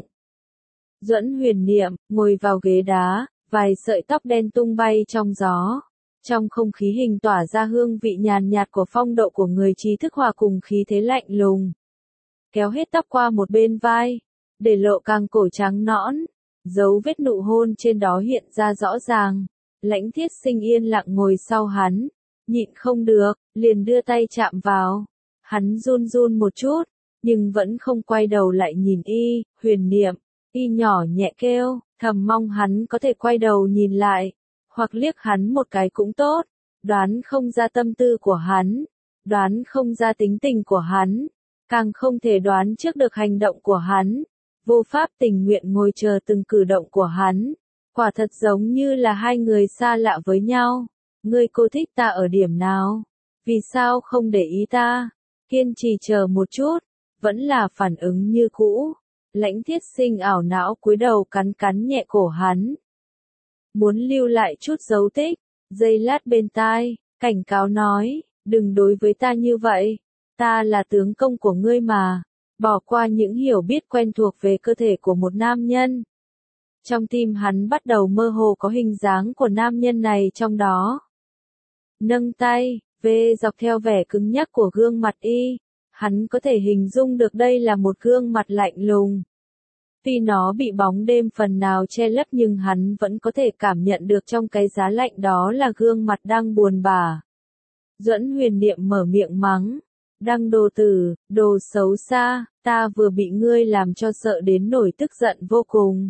Duẫn Huyền Niệm ngồi vào ghế đá, vài sợi tóc đen tung bay trong gió. Trong không khí hình tỏa ra hương vị nhàn nhạt của phong độ của người trí thức hòa cùng khí thế lạnh lùng. Kéo hết tóc qua một bên vai, để lộ càng cổ trắng nõn, dấu vết nụ hôn trên đó hiện ra rõ ràng. Lãnh Thiết Sinh yên lặng ngồi sau hắn, nhịn không được, liền đưa tay chạm vào. Hắn run run một chút, nhưng vẫn không quay đầu lại nhìn y. Huyền Niệm, y nhỏ nhẹ kêu, thầm mong hắn có thể quay đầu nhìn lại. Hoặc liếc hắn một cái cũng tốt, đoán không ra tâm tư của hắn, đoán không ra tính tình của hắn, càng không thể đoán trước được hành động của hắn, vô pháp tình nguyện ngồi chờ từng cử động của hắn, quả thật giống như là hai người xa lạ với nhau. Ngươi cô thích ta ở điểm nào? Vì sao không để ý ta? Kiên trì chờ một chút, vẫn là phản ứng như cũ. Lãnh Thiết Sinh ảo não cúi đầu cắn cắn nhẹ cổ hắn. Muốn lưu lại chút dấu tích, giây lát bên tai, cảnh cáo nói, đừng đối với ta như vậy, ta là tướng công của ngươi mà, bỏ qua những hiểu biết quen thuộc về cơ thể của một nam nhân. Trong tim hắn bắt đầu mơ hồ có hình dáng của nam nhân này trong đó. Nâng tay, về dọc theo vẻ cứng nhắc của gương mặt y, hắn có thể hình dung được đây là một gương mặt lạnh lùng. Tuy nó bị bóng đêm phần nào che lấp nhưng hắn vẫn có thể cảm nhận được trong cái giá lạnh đó là gương mặt đang buồn bã. Duẫn Huyền Niệm mở miệng mắng, đăng đồ tử, đồ xấu xa, ta vừa bị ngươi làm cho sợ đến nổi tức giận vô cùng.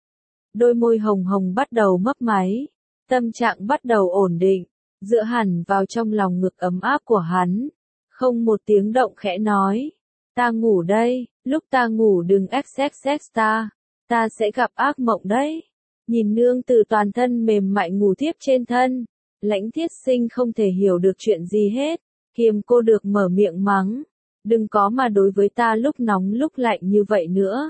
Đôi môi hồng hồng bắt đầu mấp máy, tâm trạng bắt đầu ổn định, dựa hẳn vào trong lòng ngực ấm áp của hắn, không một tiếng động khẽ nói. Ta ngủ đây, lúc ta ngủ đừng xxx ta, ta sẽ gặp ác mộng đấy. Nhìn nương tử toàn thân mềm mại ngủ thiếp trên thân, Lãnh Thiết Sinh không thể hiểu được chuyện gì hết, kiềm cô được mở miệng mắng, đừng có mà đối với ta lúc nóng lúc lạnh như vậy nữa.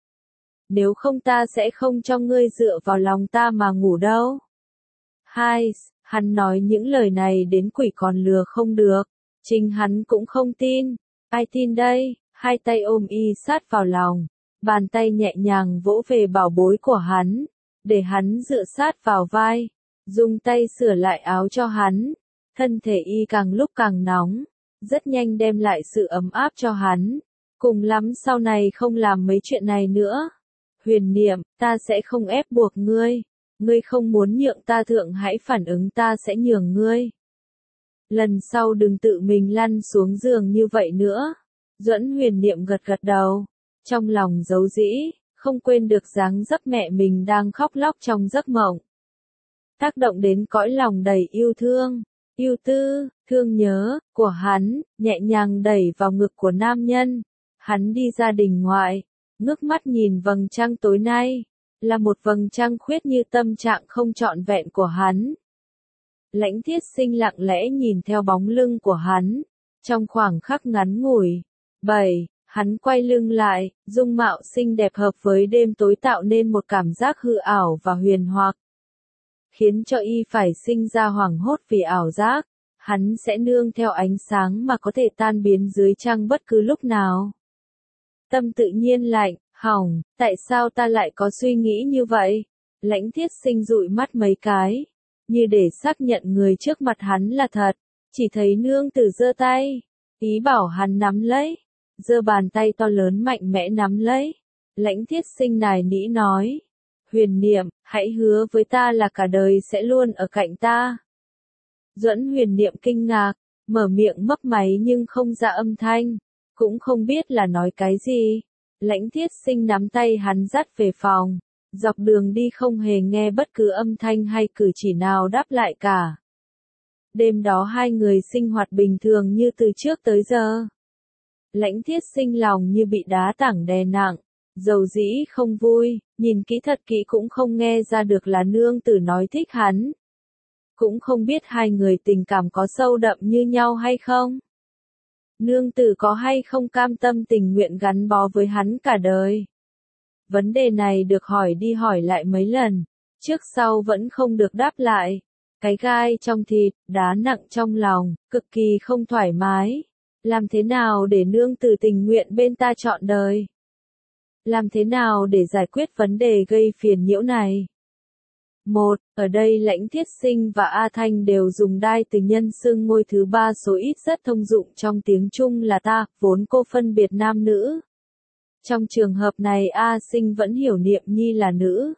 Nếu không ta sẽ không cho ngươi dựa vào lòng ta mà ngủ đâu. Hai, hắn nói những lời này đến quỷ còn lừa không được, chính hắn cũng không tin. Ai tin đây? Hai tay ôm y sát vào lòng, bàn tay nhẹ nhàng vỗ về bảo bối của hắn, để hắn dựa sát vào vai, dùng tay sửa lại áo cho hắn. Thân thể y càng lúc càng nóng, rất nhanh đem lại sự ấm áp cho hắn. Cùng lắm sau này không làm mấy chuyện này nữa. Huyền Niệm, ta sẽ không ép buộc ngươi. Ngươi không muốn nhượng ta thượng hãy phản ứng ta sẽ nhường ngươi. Lần sau đừng tự mình lăn xuống giường như vậy nữa. Duẫn Huyền Niệm gật gật đầu, trong lòng giấu dĩ, không quên được dáng dấp mẹ mình đang khóc lóc trong giấc mộng. Tác động đến cõi lòng đầy yêu thương, yêu tư, thương nhớ, của hắn, nhẹ nhàng đẩy vào ngực của nam nhân. Hắn đi ra đình ngoại, ngước mắt nhìn vầng trăng tối nay, là một vầng trăng khuyết như tâm trạng không trọn vẹn của hắn. Lãnh Thiết Sinh lặng lẽ nhìn theo bóng lưng của hắn, trong khoảng khắc ngắn ngủi. bảy. Hắn quay lưng lại, dung mạo xinh đẹp hợp với đêm tối tạo nên một cảm giác hư ảo và huyền hoặc, khiến cho y phải sinh ra hoảng hốt vì ảo giác. Hắn sẽ nương theo ánh sáng mà có thể tan biến dưới trăng bất cứ lúc nào. Tâm tự nhiên lạnh, hỏng, tại sao ta lại có suy nghĩ như vậy? Lãnh Thiết Sinh dụi mắt mấy cái, như để xác nhận người trước mặt hắn là thật. Chỉ thấy nương tử giơ tay, ý bảo hắn nắm lấy, giơ bàn tay to lớn mạnh mẽ nắm lấy. Lãnh Thiết Sinh nài nỉ nói, Huyền Niệm, hãy hứa với ta là cả đời sẽ luôn ở cạnh ta. Duẫn Huyền Niệm kinh ngạc, mở miệng mấp máy nhưng không ra âm thanh, cũng không biết là nói cái gì. Lãnh Thiết Sinh nắm tay hắn dắt về phòng, dọc đường đi không hề nghe bất cứ âm thanh hay cử chỉ nào đáp lại cả. Đêm đó hai người sinh hoạt bình thường như từ trước tới giờ. Lãnh Thiết Sinh lòng như bị đá tảng đè nặng, dầu dĩ không vui, nhìn kỹ thật kỹ cũng không nghe ra được là nương tử nói thích hắn. Cũng không biết hai người tình cảm có sâu đậm như nhau hay không. Nương tử có hay không cam tâm tình nguyện gắn bó với hắn cả đời. Vấn đề này được hỏi đi hỏi lại mấy lần, trước sau vẫn không được đáp lại. Cái gai trong thịt, đá nặng trong lòng, cực kỳ không thoải mái. Làm thế nào để nương tử tình nguyện bên ta trọn đời? Làm thế nào để giải quyết vấn đề gây phiền nhiễu này? Một, ở đây Lãnh Thiết Sinh và A Thanh đều dùng đai từ nhân xưng ngôi thứ ba số ít rất thông dụng trong tiếng Trung là ta, vốn cô phân biệt nam nữ. Trong trường hợp này A Sinh vẫn hiểu Niệm Nhi là nữ.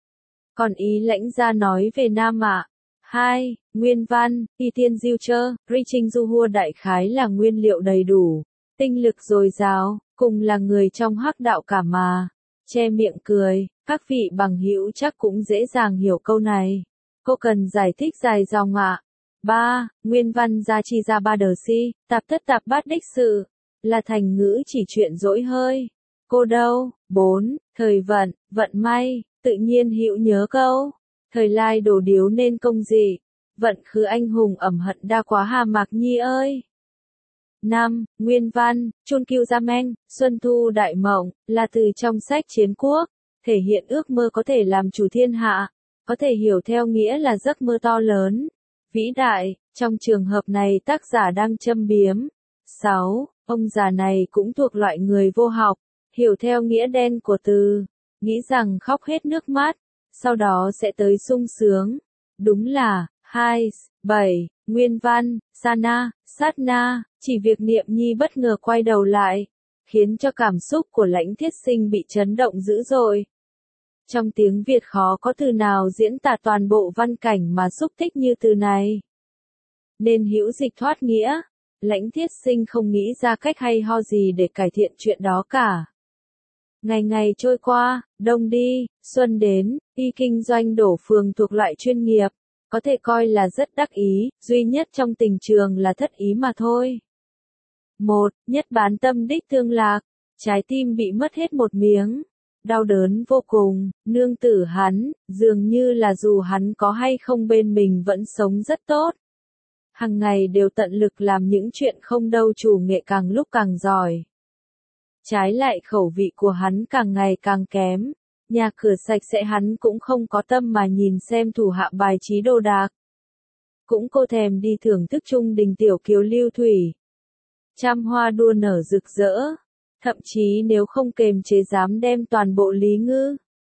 Còn ý Lãnh gia nói về nam ạ. Hai, nguyên văn, Y Tiên Diêu Chơ, Ri Trinh Du Hua đại khái là nguyên liệu đầy đủ, tinh lực dồi dào, cùng là người trong hắc đạo cả mà. Che miệng cười, các vị bằng hữu chắc cũng dễ dàng hiểu câu này. Cô cần giải thích dài dòng ạ. Ba, nguyên văn gia chi ra ba đờ si, tạp tất tạp bát đích sự, là thành ngữ chỉ chuyện dỗi hơi. Cô đâu? Bốn, thời vận, vận may, tự nhiên hữu nhớ câu. Thời lai đổ điếu nên công gì, vận khứ anh hùng ẩm hận đa quá Hà Mạc Nhi ơi. Năm, nguyên văn, Chun Kiêu Gia Men, Xuân Thu Đại Mộng, là từ trong sách Chiến Quốc, thể hiện ước mơ có thể làm chủ thiên hạ, có thể hiểu theo nghĩa là giấc mơ to lớn, vĩ đại, trong trường hợp này tác giả đang châm biếm. Sáu, ông già này cũng thuộc loại người vô học, hiểu theo nghĩa đen của từ, nghĩ rằng khóc hết nước mắt, sau đó sẽ tới sung sướng. Đúng là, hai, bảy, nguyên văn, Sana, sát na, chỉ việc Niệm Nhi bất ngờ quay đầu lại, khiến cho cảm xúc của Lãnh Thiết Sinh bị chấn động dữ dội. Trong tiếng Việt khó có từ nào diễn tả toàn bộ văn cảnh mà xúc tích như từ này. Nên hữu dịch thoát nghĩa, Lãnh Thiết Sinh không nghĩ ra cách hay ho gì để cải thiện chuyện đó cả. Ngày ngày trôi qua, đông đi, xuân đến, y kinh doanh đổ phường thuộc loại chuyên nghiệp, có thể coi là rất đắc ý, duy nhất trong tình trường là thất ý mà thôi. Một, nhất bán tâm đích thương lạc, trái tim bị mất hết một miếng, đau đớn vô cùng, nương tử hắn, dường như là dù hắn có hay không bên mình vẫn sống rất tốt. Hằng ngày đều tận lực làm những chuyện không đâu chủ nghệ càng lúc càng giỏi. Trái lại khẩu vị của hắn càng ngày càng kém, nhà cửa sạch sẽ hắn cũng không có tâm mà nhìn xem thủ hạ bài trí đồ đạc. Cũng cô thèm đi thưởng thức trung đình tiểu kiều lưu thủy. Trăm hoa đua nở rực rỡ, thậm chí nếu không kềm chế dám đem toàn bộ lý ngư,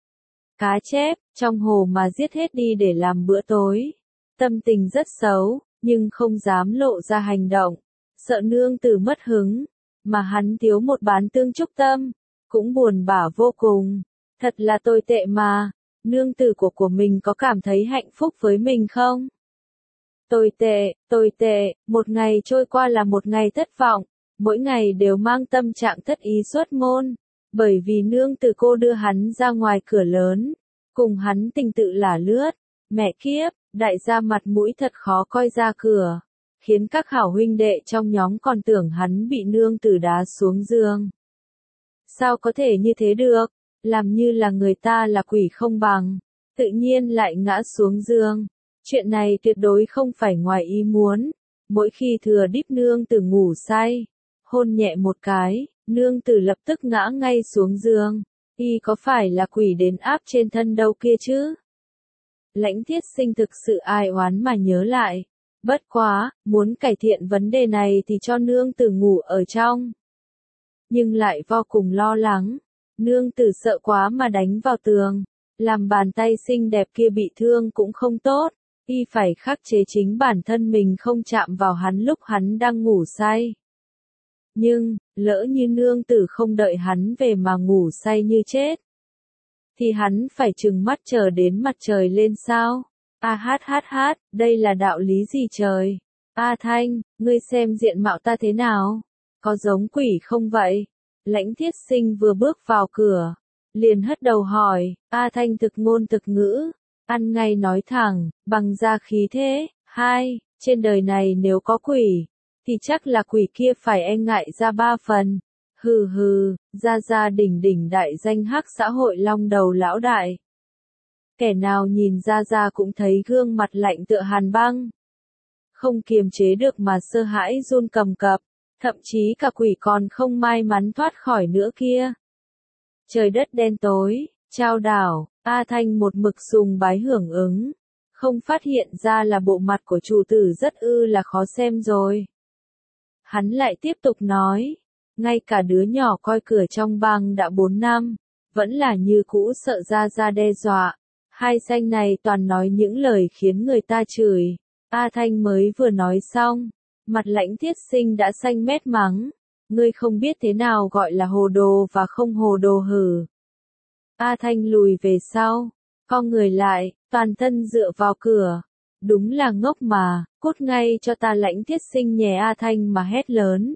cá chép, trong hồ mà giết hết đi để làm bữa tối. Tâm tình rất xấu, nhưng không dám lộ ra hành động, sợ nương tử mất hứng. Mà hắn thiếu một bán tương trúc tâm, cũng buồn bã vô cùng. Thật là tồi tệ mà, nương tử của của mình có cảm thấy hạnh phúc với mình không? Tồi tệ, tồi tệ, một ngày trôi qua là một ngày thất vọng, mỗi ngày đều mang tâm trạng thất ý xuất môn. Bởi vì nương tử cô đưa hắn ra ngoài cửa lớn, cùng hắn tình tự lả lướt, mẹ kiếp, đại gia mặt mũi thật khó coi ra cửa, khiến các hảo huynh đệ trong nhóm còn tưởng hắn bị nương tử đá xuống giường. Sao có thể như thế được, làm như là người ta là quỷ không bằng, tự nhiên lại ngã xuống giường. Chuyện này tuyệt đối không phải ngoài ý muốn, mỗi khi thừa đíp nương tử ngủ say, hôn nhẹ một cái, nương tử lập tức ngã ngay xuống giường, y có phải là quỷ đến áp trên thân đâu kia chứ? Lãnh Thiết Sinh thực sự ai oán mà nhớ lại, bất quá, muốn cải thiện vấn đề này thì cho nương tử ngủ ở trong. Nhưng lại vô cùng lo lắng, nương tử sợ quá mà đánh vào tường, làm bàn tay xinh đẹp kia bị thương cũng không tốt, y phải khắc chế chính bản thân mình không chạm vào hắn lúc hắn đang ngủ say. Nhưng, lỡ như nương tử không đợi hắn về mà ngủ say như chết, thì hắn phải trừng mắt chờ đến mặt trời lên sao? A hát hát hát, đây là đạo lý gì trời? A Thanh, ngươi xem diện mạo ta thế nào? Có giống quỷ không vậy? Lãnh Thiết Sinh vừa bước vào cửa, liền hất đầu hỏi, A Thanh thực ngôn thực ngữ, ăn ngay nói thẳng, bằng ra khí thế. Hai, trên đời này nếu có quỷ, thì chắc là quỷ kia phải e ngại ra ba phần. Hừ hừ, ra ra đỉnh đỉnh đại danh hắc xã hội long đầu lão đại. Kẻ nào nhìn ra ra cũng thấy gương mặt lạnh tựa hàn băng. Không kiềm chế được mà sơ hãi run cầm cập, thậm chí cả quỷ còn không may mắn thoát khỏi nữa kia. Trời đất đen tối, trao đảo, A Thanh một mực sùng bái hưởng ứng, không phát hiện ra là bộ mặt của chủ tử rất ư là khó xem rồi. Hắn lại tiếp tục nói, ngay cả đứa nhỏ coi cửa trong bang đã bốn năm, vẫn là như cũ sợ ra ra đe dọa. Hai danh này toàn nói những lời khiến người ta chửi. A Thanh mới vừa nói xong, mặt Lãnh Thiết Sinh đã xanh mét mắng. Ngươi không biết thế nào gọi là hồ đồ và không hồ đồ hử. A Thanh lùi về sau, co người lại, toàn thân dựa vào cửa. Đúng là ngốc mà, cút ngay cho ta. Lãnh Thiết Sinh nhè A Thanh mà hét lớn.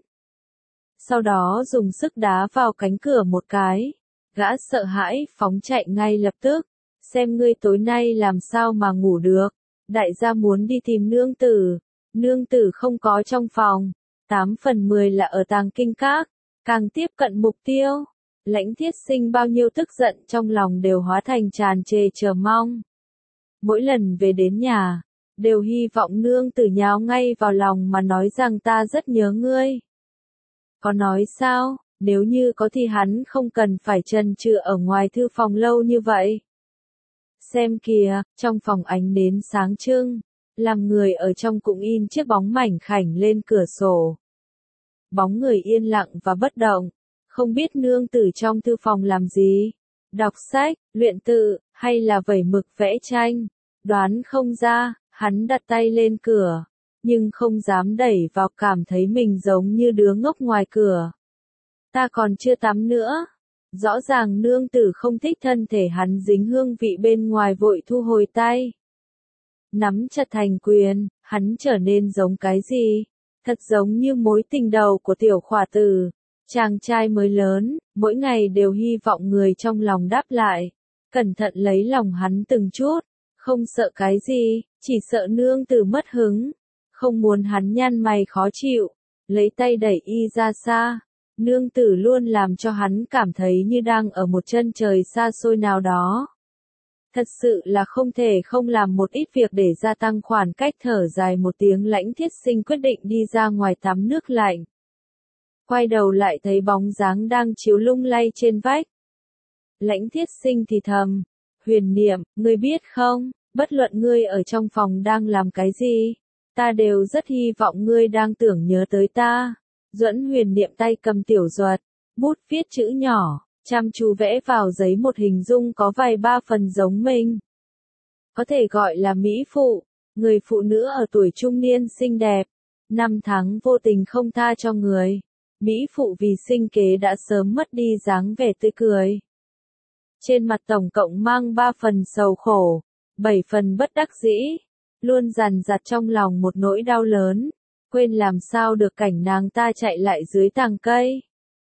Sau đó dùng sức đá vào cánh cửa một cái. Gã sợ hãi phóng chạy ngay lập tức. Xem ngươi tối nay làm sao mà ngủ được. Đại gia muốn đi tìm nương tử. Nương tử không có trong phòng. Tám phần mười là ở tàng kinh các. Càng tiếp cận mục tiêu. Lãnh Thiết Sinh bao nhiêu tức giận trong lòng đều hóa thành tràn trề chờ mong. Mỗi lần về đến nhà, đều hy vọng nương tử nhào ngay vào lòng mà nói rằng ta rất nhớ ngươi. Có nói sao, nếu như có thì hắn không cần phải trần trừ ở ngoài thư phòng lâu như vậy. Xem kìa, trong phòng ánh nến sáng trưng, làm người ở trong cũng in chiếc bóng mảnh khảnh lên cửa sổ. Bóng người yên lặng và bất động, không biết nương tử trong thư phòng làm gì, đọc sách, luyện tự, hay là vẩy mực vẽ tranh, đoán không ra. Hắn đặt tay lên cửa, nhưng không dám đẩy vào, cảm thấy mình giống như đứa ngốc ngoài cửa. Ta còn chưa tắm nữa. Rõ ràng nương tử không thích thân thể hắn dính hương vị bên ngoài, vội thu hồi tay. Nắm chặt thành quyền, hắn trở nên giống cái gì? Thật giống như mối tình đầu của tiểu khỏa tử. Chàng trai mới lớn, mỗi ngày đều hy vọng người trong lòng đáp lại. Cẩn thận lấy lòng hắn từng chút. Không sợ cái gì, chỉ sợ nương tử mất hứng. Không muốn hắn nhăn mày khó chịu. Lấy tay đẩy y ra xa. Nương tử luôn làm cho hắn cảm thấy như đang ở một chân trời xa xôi nào đó. Thật sự là không thể không làm một ít việc để gia tăng khoảng cách. Thở dài một tiếng, Lãnh Thiết Sinh quyết định đi ra ngoài tắm nước lạnh. Quay đầu lại thấy bóng dáng đang chiếu lung lay trên vách. Lãnh Thiết Sinh thì thầm, Huyền Niệm, ngươi biết không, bất luận ngươi ở trong phòng đang làm cái gì, ta đều rất hy vọng ngươi đang tưởng nhớ tới ta. Duẫn Huyền Niệm tay cầm tiểu duật, bút viết chữ nhỏ, chăm chú vẽ vào giấy một hình dung có vài ba phần giống mình. Có thể gọi là mỹ phụ, người phụ nữ ở tuổi trung niên xinh đẹp, năm tháng vô tình không tha cho người. Mỹ phụ vì sinh kế đã sớm mất đi dáng vẻ tươi cười. Trên mặt tổng cộng mang ba phần sầu khổ, bảy phần bất đắc dĩ, luôn dằn dặt trong lòng một nỗi đau lớn, quên làm sao được cảnh nàng ta chạy lại dưới tàng cây.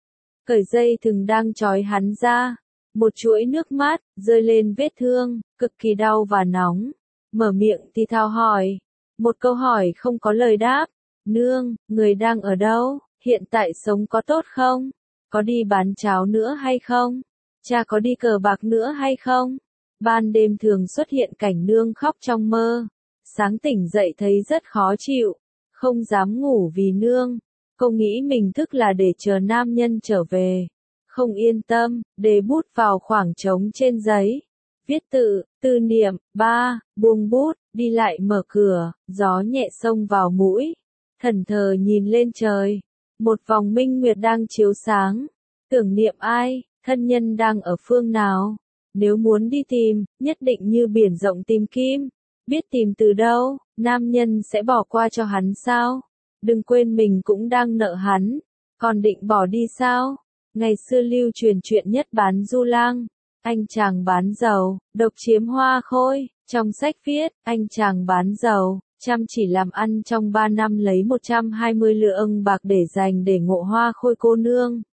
cởi dây thừng đang trói hắn ra. Một chuỗi nước mắt, rơi lên vết thương, cực kỳ đau và nóng. Mở miệng thì thào hỏi. Một câu hỏi không có lời đáp. Nương, người đang ở đâu? Hiện tại sống có tốt không? Có đi bán cháo nữa hay không? Cha có đi cờ bạc nữa hay không? Ban đêm thường xuất hiện cảnh nương khóc trong mơ. Sáng tỉnh dậy thấy rất khó chịu. Không dám ngủ vì nương. Cô nghĩ mình thức là để chờ nam nhân trở về. Không yên tâm, để bút vào khoảng trống trên giấy. Viết tự, tư niệm, ba, buông bút, đi lại mở cửa, gió nhẹ xông vào mũi. Thần thờ nhìn lên trời. Một vòng minh nguyệt đang chiếu sáng. Tưởng niệm ai, thân nhân đang ở phương nào. Nếu muốn đi tìm, nhất định như biển rộng tìm kim. Biết tìm từ đâu, nam nhân sẽ bỏ qua cho hắn sao? Đừng quên mình cũng đang nợ hắn. Còn định bỏ đi sao? Ngày xưa lưu truyền chuyện nhất bán du lang. Anh chàng bán dầu, độc chiếm hoa khôi. Trong sách viết, anh chàng bán dầu, chăm chỉ làm ăn trong ba năm lấy một trăm hai mươi lượng bạc để dành để ngộ hoa khôi cô nương.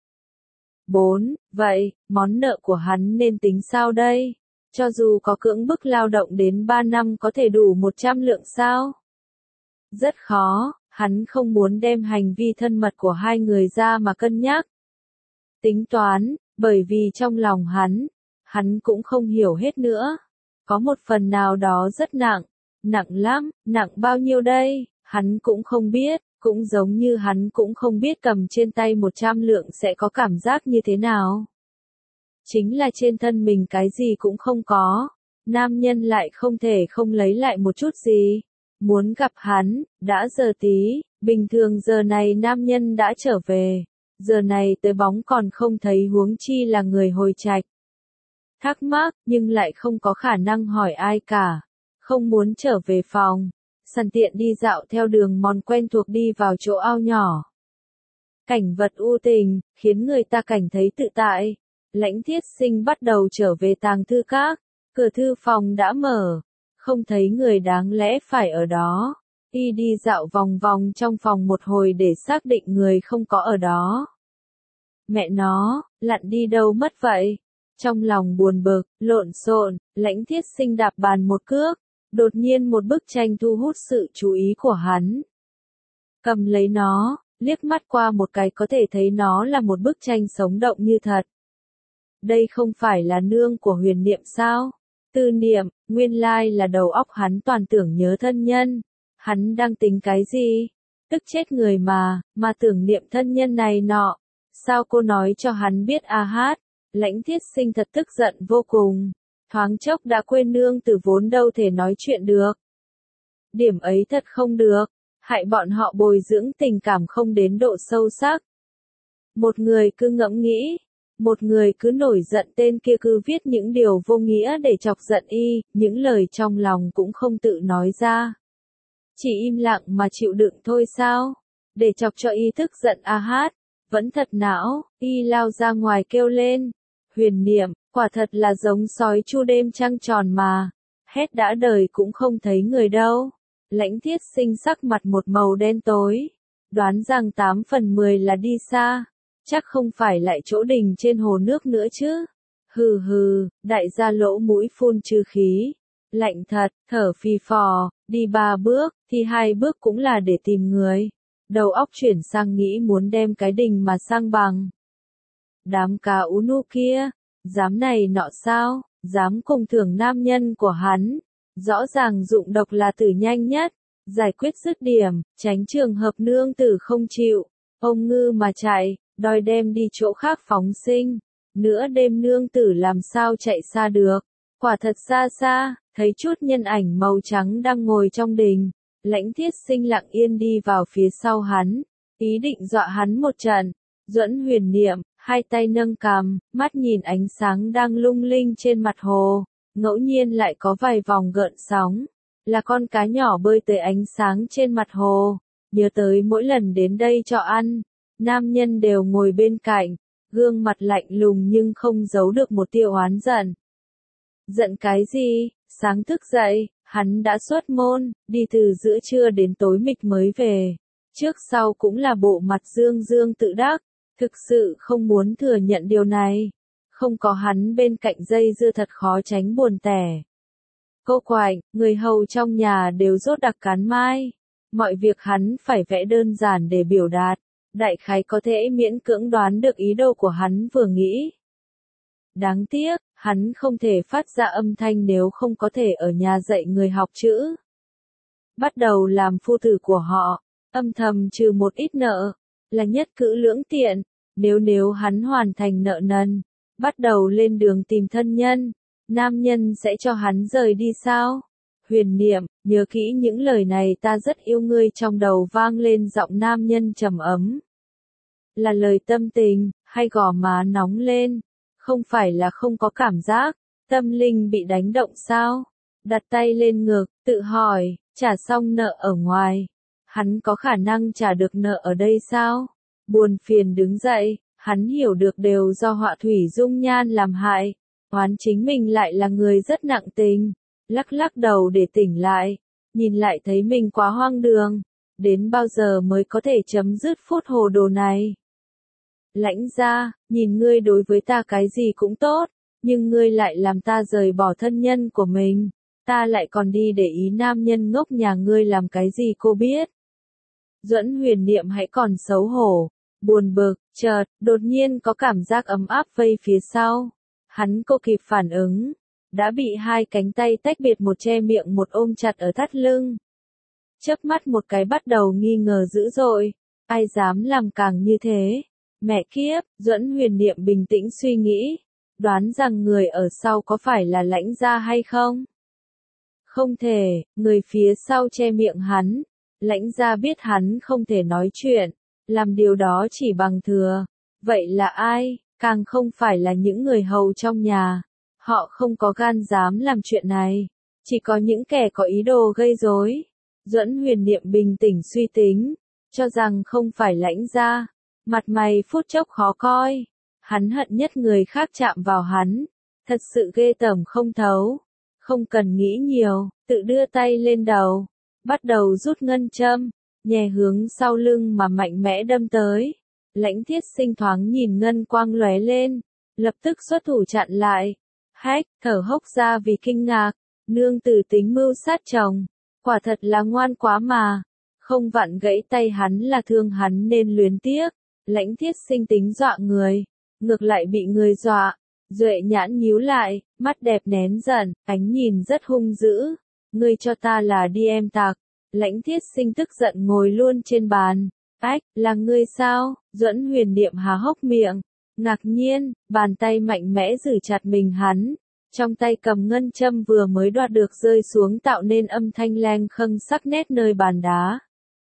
bốn. Vậy, món nợ của hắn nên tính sao đây? Cho dù có cưỡng bức lao động đến ba năm có thể đủ một trăm lượng sao? Rất khó, hắn không muốn đem hành vi thân mật của hai người ra mà cân nhắc. Tính toán, bởi vì trong lòng hắn, hắn cũng không hiểu hết nữa. Có một phần nào đó rất nặng, nặng lắm, nặng bao nhiêu đây, hắn cũng không biết, cũng giống như hắn cũng không biết cầm trên tay một trăm lượng sẽ có cảm giác như thế nào. Chính là trên thân mình cái gì cũng không có, nam nhân lại không thể không lấy lại một chút gì. Muốn gặp hắn, đã giờ tí, bình thường giờ này nam nhân đã trở về, giờ này tới bóng còn không thấy huống chi là người hồi trạch. Thắc mắc, nhưng lại không có khả năng hỏi ai cả, không muốn trở về phòng, sẵn tiện đi dạo theo đường mòn quen thuộc đi vào chỗ ao nhỏ. Cảnh vật u tình, khiến người ta cảnh thấy tự tại. Lãnh Thiết Sinh bắt đầu trở về tàng thư các, cửa thư phòng đã mở, không thấy người đáng lẽ phải ở đó. Y đi dạo vòng vòng trong phòng một hồi để xác định người không có ở đó. Mẹ nó, lặn đi đâu mất vậy? Trong lòng buồn bực, lộn xộn, Lãnh Thiết Sinh đạp bàn một cước, đột nhiên một bức tranh thu hút sự chú ý của hắn. Cầm lấy nó, liếc mắt qua một cái có thể thấy nó là một bức tranh sống động như thật. Đây không phải là nương của Huyền Niệm sao? Tư Niệm, nguyên lai là đầu óc hắn toàn tưởng nhớ thân nhân. Hắn đang tính cái gì? Tức chết người mà, mà tưởng niệm thân nhân này nọ. Sao cô nói cho hắn biết a hát? Lãnh Thiết Sinh thật tức giận vô cùng. Thoáng chốc đã quên nương từ vốn đâu thể nói chuyện được. Điểm ấy thật không được, hại bọn họ bồi dưỡng tình cảm không đến độ sâu sắc. Một người cứ ngẫm nghĩ, một người cứ nổi giận tên kia cứ viết những điều vô nghĩa để chọc giận y, những lời trong lòng cũng không tự nói ra. Chỉ im lặng mà chịu đựng thôi sao? Để chọc cho y tức giận a hát, vẫn thật não, y lao ra ngoài kêu lên. Huyền Niệm, quả thật là giống sói chu đêm trăng tròn mà. Hét đã đời cũng không thấy người đâu. Lãnh Thiết Sinh sắc mặt một màu đen tối. Đoán rằng tám phần mười là đi xa. Chắc không phải lại chỗ đình trên hồ nước nữa chứ. Hừ hừ, đại gia lỗ mũi phun trừ khí. Lạnh thật, thở phì phò, đi ba bước, thì hai bước cũng là để tìm người. Đầu óc chuyển sang nghĩ muốn đem cái đình mà sang bằng. Đám cá ú nu kia, dám này nọ sao, dám cùng thưởng nam nhân của hắn. Rõ ràng dụng độc là tử nhanh nhất, giải quyết dứt điểm, tránh trường hợp nương tử không chịu. Ông ngư mà chạy, đòi đem đi chỗ khác phóng sinh. Nửa đêm nương tử làm sao chạy xa được. Quả thật xa xa, thấy chút nhân ảnh màu trắng đang ngồi trong đình. Lãnh Thiết Sinh lặng yên đi vào phía sau hắn, ý định dọa hắn một trận. Duẫn Huyền Niệm, hai tay nâng cằm, mắt nhìn ánh sáng đang lung linh trên mặt hồ, ngẫu nhiên lại có vài vòng gợn sóng, là con cá nhỏ bơi tới ánh sáng trên mặt hồ, nhớ tới mỗi lần đến đây cho ăn, nam nhân đều ngồi bên cạnh, gương mặt lạnh lùng nhưng không giấu được một tia oán giận. Giận cái gì? Sáng thức dậy, hắn đã xuất môn, đi từ giữa trưa đến tối mịt mới về. Trước sau cũng là bộ mặt dương dương tự đắc, Thực sự không muốn thừa nhận điều này. Không có hắn bên cạnh dây dưa thật khó tránh buồn tẻ. Cô Quạnh, người hầu trong nhà đều rốt đặc cán mai. Mọi việc hắn phải vẽ đơn giản để biểu đạt. Đại khái có thể miễn cưỡng đoán được ý đồ của hắn vừa nghĩ. Đáng tiếc, hắn không thể phát ra âm thanh nếu không có thể ở nhà dạy người học chữ. Bắt đầu làm phu tử của họ, âm thầm trừ một ít nợ, là nhất cử lưỡng tiện. Nếu nếu hắn hoàn thành nợ nần, bắt đầu lên đường tìm thân nhân, nam nhân sẽ cho hắn rời đi sao? Huyền Niệm, nhớ kỹ những lời này, ta rất yêu ngươi, trong đầu vang lên giọng nam nhân trầm ấm. Là lời tâm tình, hay gò má nóng lên? Không phải là không có cảm giác, tâm linh bị đánh động sao? Đặt tay lên ngực, tự hỏi, trả xong nợ ở ngoài, hắn có khả năng trả được nợ ở đây sao? Buồn phiền đứng dậy, hắn hiểu được đều do họa thủy dung nhan làm hại, oán chính mình lại là người rất nặng tình, lắc lắc đầu để tỉnh lại, nhìn lại thấy mình quá hoang đường, đến bao giờ mới có thể chấm dứt phút hồ đồ này? Lãnh gia, nhìn ngươi đối với ta cái gì cũng tốt, nhưng ngươi lại làm ta rời bỏ thân nhân của mình, ta lại còn đi để ý nam nhân ngốc nhà ngươi làm cái gì cô biết? Duẫn Huyền Niệm hãy còn xấu hổ, buồn bực, chợt, đột nhiên có cảm giác ấm áp vây phía sau. Hắn cô kịp phản ứng, đã bị hai cánh tay tách biệt, một che miệng một ôm chặt ở thắt lưng. Chớp mắt một cái bắt đầu nghi ngờ dữ dội, ai dám làm càng như thế? Mẹ kiếp, Duẫn Huyền Niệm bình tĩnh suy nghĩ, đoán rằng người ở sau có phải là Lãnh gia hay không? Không thể, người phía sau che miệng hắn. Lãnh gia biết hắn không thể nói chuyện, làm điều đó chỉ bằng thừa. Vậy là ai? Càng không phải là những người hầu trong nhà. Họ không có gan dám làm chuyện này. Chỉ có những kẻ có ý đồ gây rối. Duẫn Huyền Niệm bình tĩnh suy tính, cho rằng không phải Lãnh gia. Mặt mày phút chốc khó coi. Hắn hận nhất người khác chạm vào hắn. Thật sự ghê tởm không thấu. Không cần nghĩ nhiều, tự đưa tay lên đầu. Bắt đầu rút ngân châm, nhẹ hướng sau lưng mà mạnh mẽ đâm tới. Lãnh Thiết Sinh thoáng nhìn ngân quang lóe lên, lập tức xuất thủ chặn lại. Hách, thở hốc ra vì kinh ngạc, nương tử tính mưu sát chồng, quả thật là ngoan quá mà. Không vặn gãy tay hắn là thương hắn nên luyến tiếc. Lãnh Thiết Sinh tính dọa người, ngược lại bị người dọa. Duệ nhãn nhíu lại, mắt đẹp nén giận, ánh nhìn rất hung dữ. Ngươi cho ta là đi em tạc. Lãnh Thiết Sinh tức giận ngồi luôn trên bàn. Ách, là ngươi sao? Duẫn Huyền Niệm há hốc miệng. Ngạc nhiên, bàn tay mạnh mẽ giữ chặt mình hắn. Trong tay cầm ngân châm vừa mới đoạt được rơi xuống tạo nên âm thanh leng khâng sắc nét nơi bàn đá.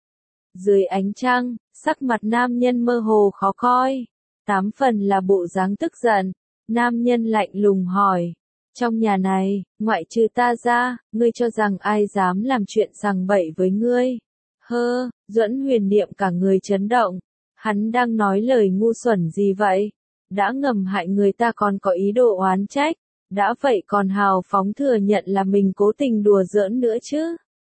Dưới ánh trăng, sắc mặt nam nhân mơ hồ khó coi. Tám phần là bộ dáng tức giận. Nam nhân lạnh lùng hỏi. Trong nhà này, ngoại trừ ta ra, ngươi cho rằng ai dám làm chuyện sằng bậy với ngươi? Hơ, Duẫn Huyền Niệm cả người chấn động. Hắn đang nói lời ngu xuẩn gì vậy? Đã ngầm hại người ta còn có ý đồ oán trách. Đã vậy còn hào phóng thừa nhận là mình cố tình đùa giỡn nữa chứ.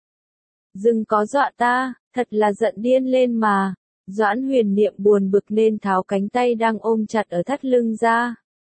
Dừng có dọa ta, thật là giận điên lên mà. Doãn Huyền Niệm buồn bực nên tháo cánh tay đang ôm chặt ở thắt lưng ra.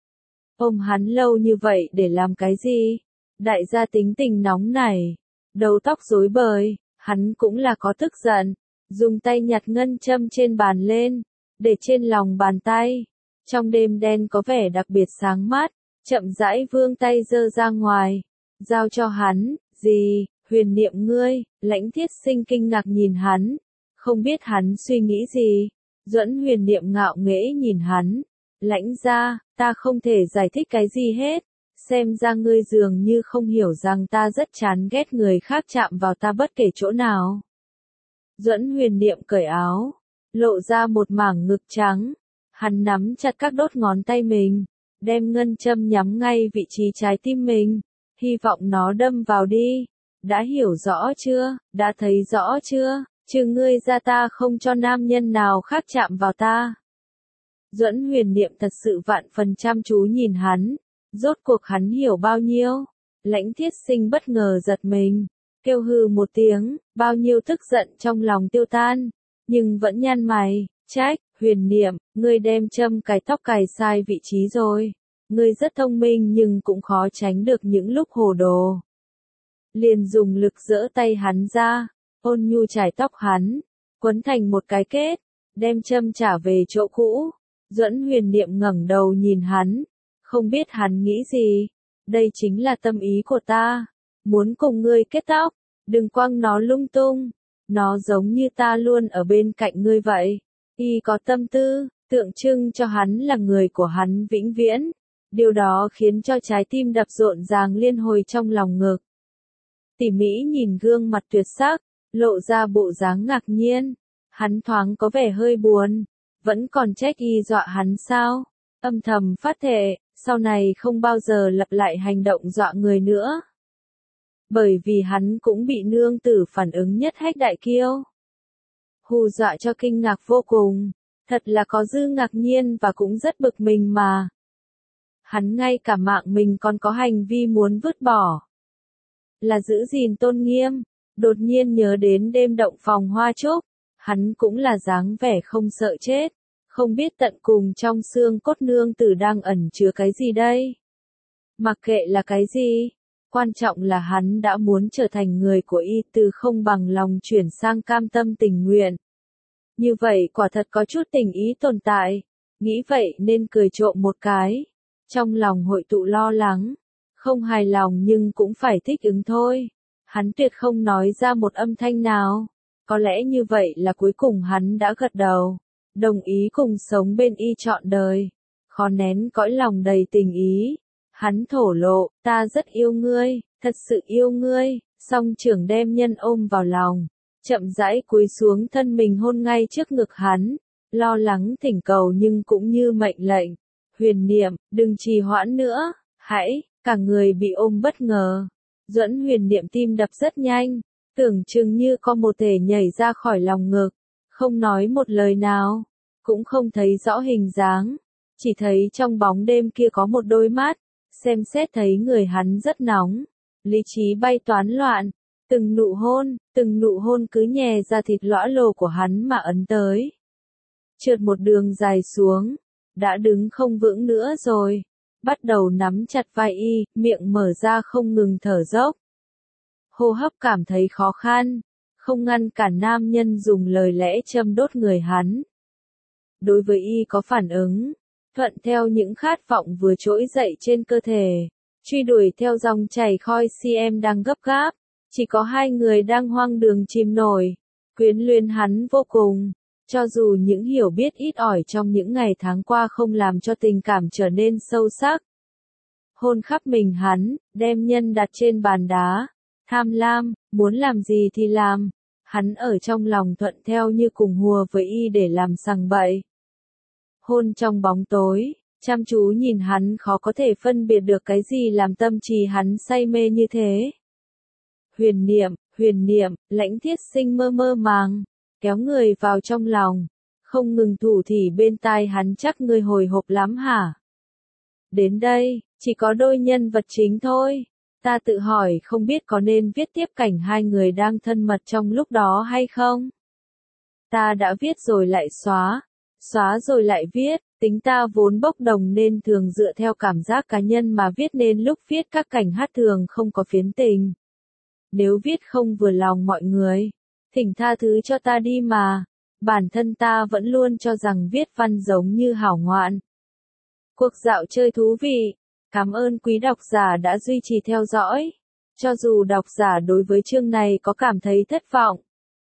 Ôm hắn lâu như vậy để làm cái gì? Đại gia tính tình nóng này, đầu tóc rối bời, hắn cũng là có tức giận, dùng tay nhặt ngân châm trên bàn lên, để trên lòng bàn tay. Trong đêm đen có vẻ đặc biệt sáng mát, chậm rãi vươn tay giơ ra ngoài, giao cho hắn. Gì? Huyền Niệm ngươi? Lãnh Thiết Sinh kinh ngạc nhìn hắn, không biết hắn suy nghĩ gì. Duẫn Huyền Niệm ngạo nghễ nhìn hắn. Lãnh gia, ta không thể giải thích cái gì hết. Xem ra ngươi dường như không hiểu rằng ta rất chán ghét người khác chạm vào ta bất kể chỗ nào. Duẫn Huyền Niệm cởi áo, lộ ra một mảng ngực trắng. Hắn nắm chặt các đốt ngón tay mình, đem ngân châm nhắm ngay vị trí trái tim mình, hy vọng nó đâm vào đi. Đã hiểu rõ chưa? Đã thấy rõ chưa? Trừ ngươi ra ta không cho nam nhân nào khác chạm vào ta. Duẫn Huyền Niệm thật sự vạn phần chăm chú nhìn hắn, rốt cuộc hắn hiểu bao nhiêu? Lãnh Thiết Sinh bất ngờ giật mình, kêu hừ một tiếng, bao nhiêu tức giận trong lòng tiêu tan, nhưng vẫn nhăn mày, trách. Huyền Niệm, ngươi đem châm cài tóc cài sai vị trí rồi. Ngươi rất thông minh nhưng cũng khó tránh được những lúc hồ đồ. Liền dùng lực giỡ tay hắn ra, ôn nhu chải tóc hắn, quấn thành một cái kết, đem châm trả về chỗ cũ. Duẫn Huyền Niệm ngẩng đầu nhìn hắn, không biết hắn nghĩ gì. Đây chính là tâm ý của ta, muốn cùng ngươi kết tóc, đừng quăng nó lung tung, nó giống như ta luôn ở bên cạnh ngươi vậy. Y có tâm tư, tượng trưng cho hắn là người của hắn vĩnh viễn. Điều đó khiến cho trái tim đập rộn ràng liên hồi trong lòng ngực. Tỉ mỉ nhìn gương mặt tuyệt sắc, lộ ra bộ dáng ngạc nhiên. Hắn thoáng có vẻ hơi buồn, vẫn còn trách y dọa hắn sao? Âm thầm phát thệ, sau này không bao giờ lặp lại hành động dọa người nữa. Bởi vì hắn cũng bị nương tử phản ứng nhất hách đại kiêu. Hù dọa cho kinh ngạc vô cùng, thật là có dư ngạc nhiên và cũng rất bực mình mà. Hắn ngay cả mạng mình còn có hành vi muốn vứt bỏ. Là giữ gìn tôn nghiêm, đột nhiên nhớ đến đêm động phòng hoa trúc, hắn cũng là dáng vẻ không sợ chết, không biết tận cùng trong xương cốt nương tử đang ẩn chứa cái gì đây. Mặc kệ là cái gì, quan trọng là hắn đã muốn trở thành người của y từ không bằng lòng chuyển sang cam tâm tình nguyện. Như vậy quả thật có chút tình ý tồn tại, nghĩ vậy nên cười trộm một cái. Trong lòng hội tụ lo lắng, không hài lòng nhưng cũng phải thích ứng thôi. Hắn tuyệt không nói ra một âm thanh nào. Có lẽ như vậy là cuối cùng hắn đã gật đầu, đồng ý cùng sống bên y trọn đời. Khó nén cõi lòng đầy tình ý. Hắn thổ lộ, ta rất yêu ngươi, thật sự yêu ngươi. Song trưởng đem nhân ôm vào lòng, chậm rãi cúi xuống thân mình hôn ngay trước ngực hắn. Lo lắng thỉnh cầu nhưng cũng như mệnh lệnh. Huyền Niệm, đừng trì hoãn nữa, hãy, cả người bị ôm bất ngờ. Duẫn Huyền Niệm tim đập rất nhanh, tưởng chừng như có một thể nhảy ra khỏi lòng ngực, không nói một lời nào, cũng không thấy rõ hình dáng, chỉ thấy trong bóng đêm kia có một đôi mắt, xem xét thấy người hắn rất nóng, lý trí bay toán loạn, từng nụ hôn, từng nụ hôn cứ nhè ra thịt lõa lồ của hắn mà ấn tới. Trượt một đường dài xuống, đã đứng không vững nữa rồi, bắt đầu nắm chặt vai y, miệng mở ra không ngừng thở dốc. Hô hấp cảm thấy khó khăn, không ngăn cản nam nhân dùng lời lẽ châm đốt người hắn. Đối với y có phản ứng, thuận theo những khát vọng vừa trỗi dậy trên cơ thể, truy đuổi theo dòng chảy khói cm đang gấp gáp, chỉ có hai người đang hoang đường chìm nổi, quyến luyến hắn vô cùng. Cho dù những hiểu biết ít ỏi trong những ngày tháng qua không làm cho tình cảm trở nên sâu sắc. Hôn khắp mình hắn, đem nhân đặt trên bàn đá, tham lam, muốn làm gì thì làm, hắn ở trong lòng thuận theo như cùng hùa với y để làm sằng bậy. Hôn trong bóng tối, chăm chú nhìn hắn khó có thể phân biệt được cái gì làm tâm trí hắn say mê như thế. Huyền Niệm, Huyền Niệm, Lãnh Thiết Sinh mơ mơ màng, kéo người vào trong lòng, không ngừng thủ thỉ bên tai hắn, chắc ngươi hồi hộp lắm hả? Đến đây, chỉ có đôi nhân vật chính thôi. Ta tự hỏi không biết có nên viết tiếp cảnh hai người đang thân mật trong lúc đó hay không? Ta đã viết rồi lại xóa, xóa rồi lại viết, tính ta vốn bốc đồng nên thường dựa theo cảm giác cá nhân mà viết nên lúc viết các cảnh hát thường không có phiến tình. Nếu viết không vừa lòng mọi người, thỉnh tha thứ cho ta đi mà, bản thân ta vẫn luôn cho rằng viết văn giống như hảo ngoạn. Cuộc dạo chơi thú vị, cảm ơn quý độc giả đã duy trì theo dõi. Cho dù độc giả đối với chương này có cảm thấy thất vọng,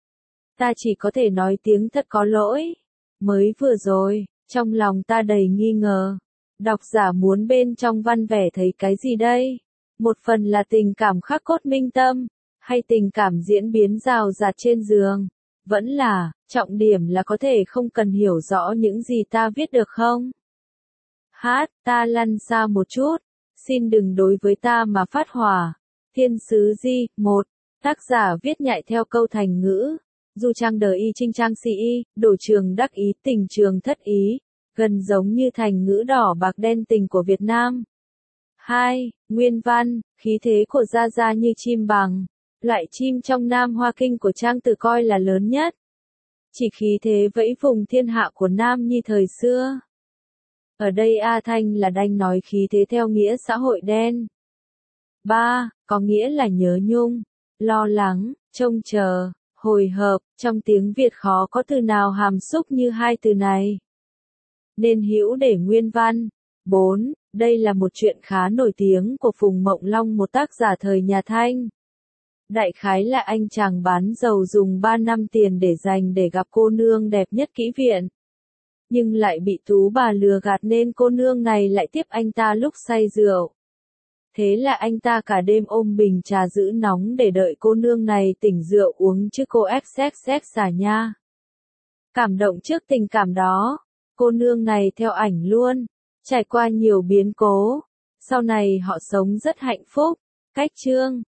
ta chỉ có thể nói tiếng thật có lỗi. Mới vừa rồi, trong lòng ta đầy nghi ngờ. Độc giả muốn bên trong văn vẻ thấy cái gì đây? Một phần là tình cảm khắc cốt minh tâm, hay tình cảm diễn biến rào rạt trên giường? Vẫn là, trọng điểm là có thể không cần hiểu rõ những gì ta viết được không? Hát, ta lăn xa một chút, xin đừng đối với ta mà phát hỏa. Thiên sứ Di, một, tác giả viết nhại theo câu thành ngữ. Du trang đời y trinh trang si y, đổ trường đắc ý tình trường thất ý, gần giống như thành ngữ đỏ bạc đen tình của Việt Nam. hai. Nguyên văn, khí thế của Gia Gia như chim bằng, loại chim trong Nam Hoa Kinh của Trang Tử coi là lớn nhất. chỉ khí thế vẫy vùng thiên hạ của Nam Nhi thời xưa. Ở đây A Thanh là đang nói khí thế theo nghĩa xã hội đen. ba. Có nghĩa là nhớ nhung, lo lắng, trông chờ, hồi hộp, trong tiếng Việt khó có từ nào hàm xúc như hai từ này. Nên hữu để nguyên văn. bốn. Đây là một chuyện khá nổi tiếng của Phùng Mộng Long, một tác giả thời nhà Thanh. Đại khái là anh chàng bán dầu dùng ba năm tiền để dành để gặp cô nương đẹp nhất kỹ viện. Nhưng lại bị tú bà lừa gạt nên cô nương này lại tiếp anh ta lúc say rượu. Thế là anh ta cả đêm ôm bình trà giữ nóng để đợi cô nương này tỉnh rượu uống chứ cô ép xét xét xả nha. Cảm động trước tình cảm đó, cô nương này theo ảnh luôn, trải qua nhiều biến cố. Sau này họ sống rất hạnh phúc. Cách chương